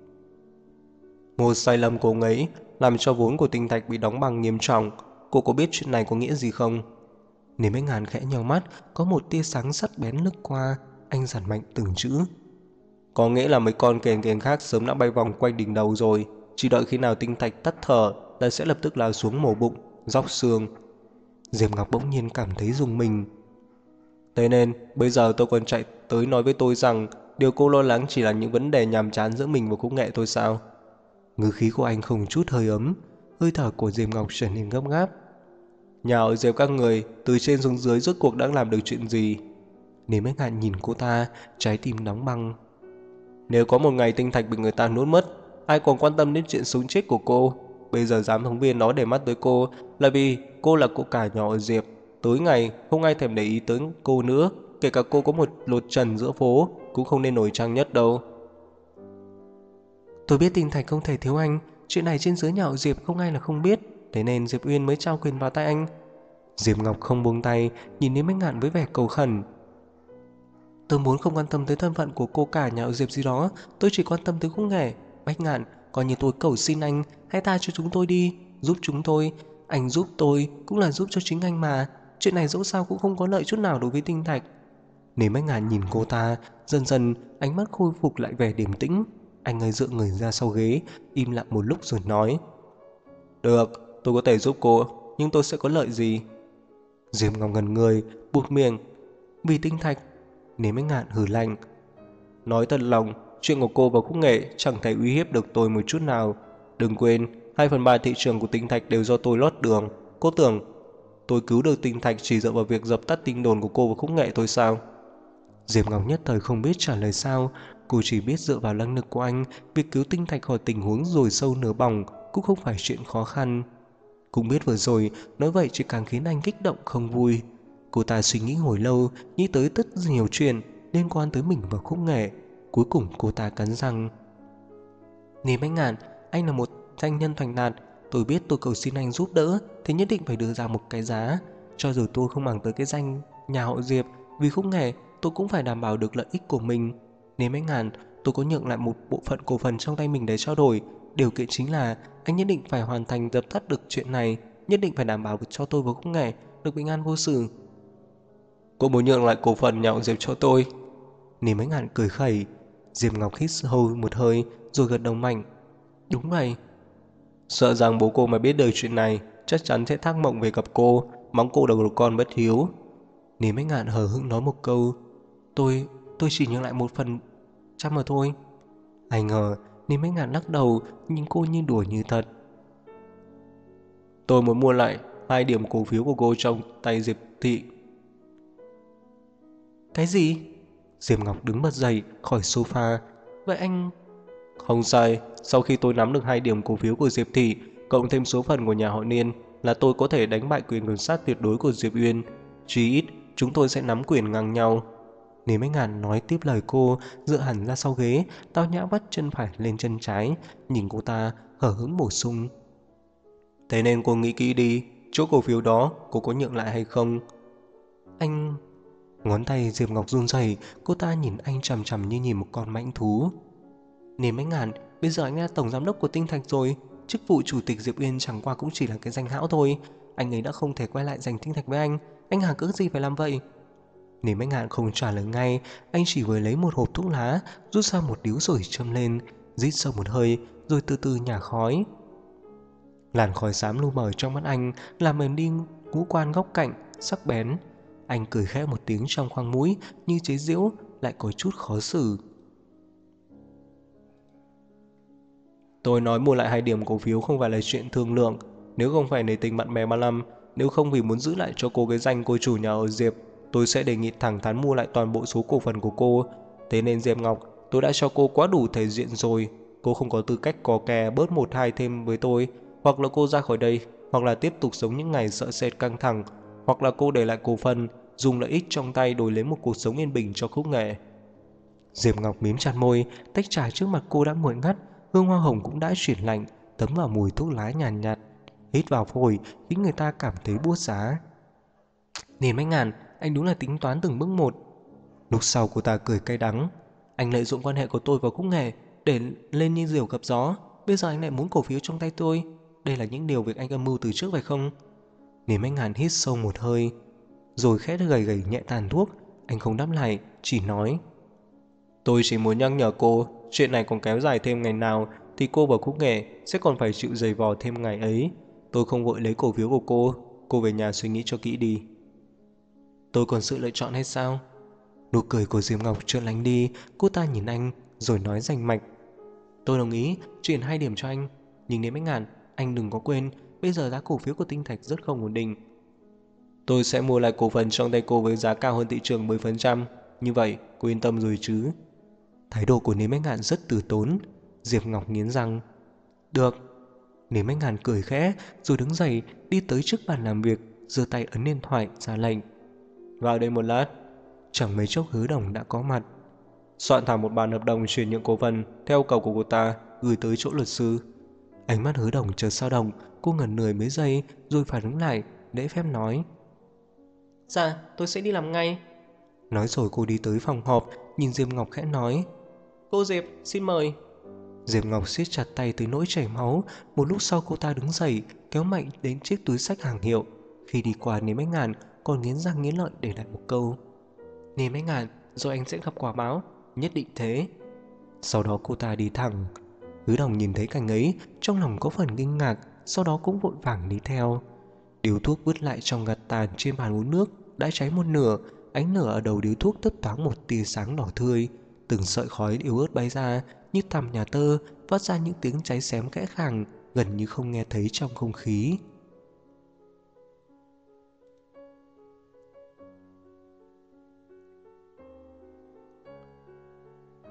Một sai lầm của ông ấy làm cho vốn của Tinh Thạch bị đóng băng nghiêm trọng. Cô có biết chuyện này có nghĩa gì không? Nếu Anh Ngạn khẽ nheo mắt, có một tia sáng sắc bén lướt qua, anh dặn mạnh từng chữ. Có nghĩa là mấy con kền kền khác sớm đã bay vòng quanh đỉnh đầu rồi, chỉ đợi khi nào Tinh Thạch tắt thở là sẽ lập tức lao xuống mổ bụng, róc xương. Diệp Ngọc bỗng nhiên cảm thấy rùng mình. Thế nên bây giờ tôi còn chạy tới nói với tôi rằng điều cô lo lắng chỉ là những vấn đề nhàm chán giữa mình và Cúc Nghệ thôi sao? Ngữ khí của anh không chút hơi ấm, hơi thở của Diệp Ngọc trở nên gấp gáp. Nhà ở Diệp các người từ trên xuống dưới rốt cuộc đã làm được chuyện gì? Nếu Anh Ngạn nhìn cô ta, trái tim đóng băng. Nếu có một ngày Tinh Thạch bị người ta nuốt mất, ai còn quan tâm đến chuyện sống chết của cô? Bây giờ giám phóng viên nó để mắt tới cô là vì cô là cô cả nhỏ ở Diệp. Tối ngày không ai thèm để ý tới cô nữa, kể cả cô có một lột trần giữa phố cũng không nên nổi trang nhất đâu. Tôi biết Tinh Thạch không thể thiếu anh, chuyện này trên dưới nhà họ Diệp không ai là không biết, thế nên Diệp Uyên mới trao quyền vào tay anh. Diệp Ngọc không buông tay, nhìn đến Bách Ngạn với vẻ cầu khẩn. Tôi muốn không quan tâm tới thân phận của cô cả nhà họ Diệp gì đó, tôi chỉ quan tâm tới Cúc Nghệ. Bách Ngạn, coi như tôi cầu xin anh, hãy tha cho chúng tôi đi, giúp chúng tôi. Anh giúp tôi cũng là giúp cho chính anh mà, chuyện này dẫu sao cũng không có lợi chút nào đối với Tinh Thạch. Nếu Bách Ngạn nhìn cô ta, dần dần ánh mắt khôi phục lại vẻ điềm tĩnh. Anh ấy dựa người ra sau ghế, im lặng một lúc rồi nói. Được, tôi có thể giúp cô, nhưng tôi sẽ có lợi gì? Diệp Ngọc ngẩn người, buột miệng. Vì Tinh Thạch. Nếu Bách Ngạn hừ lạnh. Nói thật lòng, chuyện của cô và Cúc Nghệ chẳng thể uy hiếp được tôi một chút nào. Đừng quên, 2/3 thị trường của Tinh Thạch đều do tôi lót đường. Cô tưởng tôi cứu được Tinh Thạch chỉ dựa vào việc dập tắt tin đồn của cô và Cúc Nghệ thôi sao? Diệp Ngọc nhất thời không biết trả lời sao. Cô chỉ biết dựa vào năng lực của anh, việc cứu Tinh Thạch khỏi tình huống rồi sâu nửa bỏng cũng không phải chuyện khó khăn. Cũng biết vừa rồi nói vậy chỉ càng khiến anh kích động không vui. Cô ta suy nghĩ hồi lâu, nghĩ tới rất nhiều chuyện liên quan tới mình và Khúc Nghệ. Cuối cùng cô ta cắn răng: Nìm anh Ngạn, anh là một doanh nhân thành đạt. Tôi biết tôi cầu xin anh giúp đỡ thì nhất định phải đưa ra một cái giá. Cho dù tôi không bằng tới cái danh nhà họ Diệp, vì Khúc Nghệ tôi cũng phải đảm bảo được lợi ích của mình. Nìm anh Ngạn, tôi có nhượng lại một bộ phận cổ phần trong tay mình để trao đổi. Điều kiện chính là anh nhất định phải hoàn thành dập tắt được chuyện này, nhất định phải đảm bảo cho tôi và Khúc Nghệ được bình an vô sự. Cô muốn nhượng lại cổ phần nhà họ Diệp cho tôi? Nìm anh Ngạn cười khẩy. Diệp Ngọc hít sâu một hơi rồi gật đầu mạnh. Đúng vậy. Sợ rằng bố cô mà biết được chuyện này chắc chắn sẽ thắc mộng về gặp cô, mắng cô là một con bất hiếu. Nìm Bách Ngạn hờ hững nói một câu: Tôi chỉ nhường lại 1% mà thôi. Ai ngờ Nìm Bách Ngạn lắc đầu, nhìn cô như đùa như thật. Tôi muốn mua lại 2 điểm cổ phiếu của cô trong tay Diệp Thị. Cái gì? Diệp Ngọc đứng bật dậy khỏi sofa. Vậy anh... Không sai, sau khi tôi nắm được 2 điểm cổ phiếu của Diệp Thị, cộng thêm số phận của nhà họ Niên, là tôi có thể đánh bại quyền kiểm soát tuyệt đối của Diệp Uyên. Chỉ ít, chúng tôi sẽ nắm quyền ngang nhau. Nếu Mấy Ngàn nói tiếp lời cô, dựa hẳn ra sau ghế, tao nhã vắt chân phải lên chân trái, nhìn cô ta hở hững bổ sung. Thế nên cô nghĩ kỹ đi, chỗ cổ phiếu đó cô có nhượng lại hay không? Anh... Ngón tay Diệp Ngọc run rẩy, cô ta nhìn anh chằm chằm như nhìn một con mãnh thú. Nếm Bách Ngạn, bây giờ anh là tổng giám đốc của Tinh Thạch rồi. Chức vụ chủ tịch Diệp Uyên chẳng qua cũng chỉ là cái danh hão thôi. Anh ấy đã không thể quay lại giành Tinh Thạch với anh hả cỡ gì phải làm vậy? Nếm Bách Ngạn không trả lời ngay. Anh chỉ vừa lấy một hộp thuốc lá, rút ra một điếu rồi châm lên, rít sâu một hơi rồi từ từ nhả khói. Làn khói xám lu mờ trong mắt anh làm mềm đi ngũ quan góc cạnh sắc bén. Anh cười khẽ một tiếng trong khoang mũi, như chế giễu lại có chút khó xử. Tôi nói mua lại 2 điểm cổ phiếu không phải là chuyện thương lượng. Nếu không phải nể tình bạn bè 35, nếu không vì muốn giữ lại cho cô cái danh cô chủ nhà ở Diệp, tôi sẽ đề nghị thẳng thắn mua lại toàn bộ số cổ phần của cô. Thế nên Diệp Ngọc, tôi đã cho cô quá đủ thể diện rồi. Cô không có tư cách có kè bớt 1-2 thêm với tôi. Hoặc là cô ra khỏi đây, hoặc là tiếp tục sống những ngày sợ sệt căng thẳng, hoặc là cô để lại cổ phần, dùng lợi ích trong tay đổi lấy một cuộc sống yên bình cho Khúc Nghệ. Diệp Ngọc mím chặt môi, tách trà trước mặt cô đã nguội ngắt, hương hoa hồng cũng đã chuyển lạnh, thấm vào mùi thuốc lá nhàn nhạt, hít vào phổi khiến người ta cảm thấy buốt giá. Nền Bách Ngạn, anh đúng là tính toán từng bước một. Lúc sau cô ta cười cay đắng. Anh lợi dụng quan hệ của tôi và Khúc Nghệ để lên như diều gặp gió. Bây giờ anh lại muốn cổ phiếu trong tay tôi. Đây là những điều việc anh âm mưu từ trước phải không? Nền Bách Ngạn hít sâu một hơi, rồi khẽ gầy gầy nhẹ tàn thuốc. Anh không đáp lại, chỉ nói: Tôi chỉ muốn nhắc nhở cô, chuyện này còn kéo dài thêm ngày nào thì cô và Khúc Nghệ sẽ còn phải chịu giày vò thêm ngày ấy. Tôi không vội lấy cổ phiếu của cô về nhà suy nghĩ cho kỹ đi. Tôi còn sự lựa chọn hay sao? Nụ cười của Diệp Ngọc chợt lánh đi, cô ta nhìn anh rồi nói rành mạch: Tôi đồng ý chuyển 2 điểm cho anh, nhưng đến Bách Ngạn, anh đừng có quên, bây giờ giá cổ phiếu của Tinh Thạch rất không ổn định. Tôi sẽ mua lại cổ phần trong tay cô với giá cao hơn thị trường 10%, như vậy cô yên tâm rồi chứ? Thái độ của Nếm Bách Ngạn rất từ tốn. Diệp Ngọc nghiến răng. Được. Nếm Bách Ngạn cười khẽ rồi đứng dậy đi tới trước bàn làm việc, giơ tay ấn điện thoại ra lệnh. Vào đây một lát. Chẳng mấy chốc Hứa Đồng đã có mặt. Soạn thảo một bản hợp đồng chuyển nhượng cổ phần theo yêu cầu của cô ta, gửi tới chỗ luật sư. Ánh mắt Hứa Đồng chợt dao động, cô ngẩn người mấy giây rồi phản ứng lại, lễ phép nói: Dạ, tôi sẽ đi làm ngay. Nói rồi cô đi tới phòng họp, nhìn Diệp Ngọc khẽ nói: Cô Diệp, xin mời. Diệp Ngọc siết chặt tay tới nỗi chảy máu. Một lúc sau cô ta đứng dậy, kéo mạnh đến chiếc túi xách hàng hiệu. Khi đi qua Nếm Bách Ngạn, còn nghiến răng nghiến lợi để lại một câu: Nếm Bách Ngạn, rồi anh sẽ gặp quả báo, nhất định thế. Sau đó cô ta đi thẳng. Hứa Đồng nhìn thấy cảnh ấy, trong lòng có phần kinh ngạc, sau đó cũng vội vàng đi theo. Điếu thuốc vứt lại trong gạt tàn trên bàn uống nước đã cháy một nửa, ánh lửa ở đầu điếu thuốc thấp thoáng một tia sáng đỏ tươi, từng sợi khói yếu ớt bay ra như tằm nhà tơ, phát ra những tiếng cháy xém khẽ khàng gần như không nghe thấy trong không khí.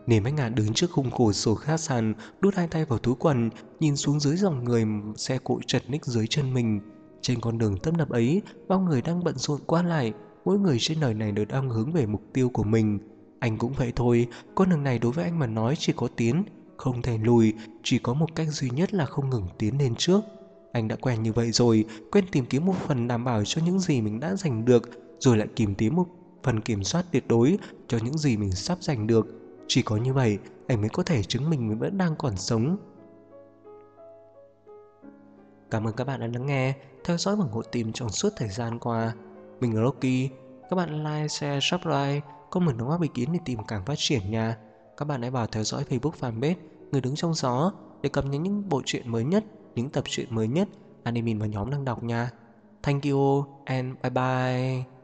Nếm Anh Ngạn đứng trước khung cửa sổ khách sạn, đút hai tay vào túi quần, nhìn xuống dưới dòng người xe cộ chật ních dưới chân mình. Trên con đường tấp nập ấy, bao người đang bận rộn qua lại, mỗi người trên đời này đều đang hướng về mục tiêu của mình. Anh cũng vậy thôi, con đường này đối với anh mà nói chỉ có tiến, không thể lùi, chỉ có một cách duy nhất là không ngừng tiến lên trước. Anh đã quen như vậy rồi, quen tìm kiếm một phần đảm bảo cho những gì mình đã giành được, rồi lại tìm kiếm một phần kiểm soát tuyệt đối cho những gì mình sắp giành được. Chỉ có như vậy, anh mới có thể chứng minh mình vẫn đang còn sống. Cảm ơn các bạn đã lắng nghe, theo dõi và ủng hộ team trong suốt thời gian qua. Mình là Rocky, các bạn like, share, subscribe, comment đóng góp ý kiến để team càng phát triển nha. Các bạn hãy vào theo dõi Facebook fanpage Người Đứng Trong Gió để cập nhật những bộ truyện mới nhất, những tập truyện mới nhất, anime mà nhóm đang đọc nha. Thank you and bye bye.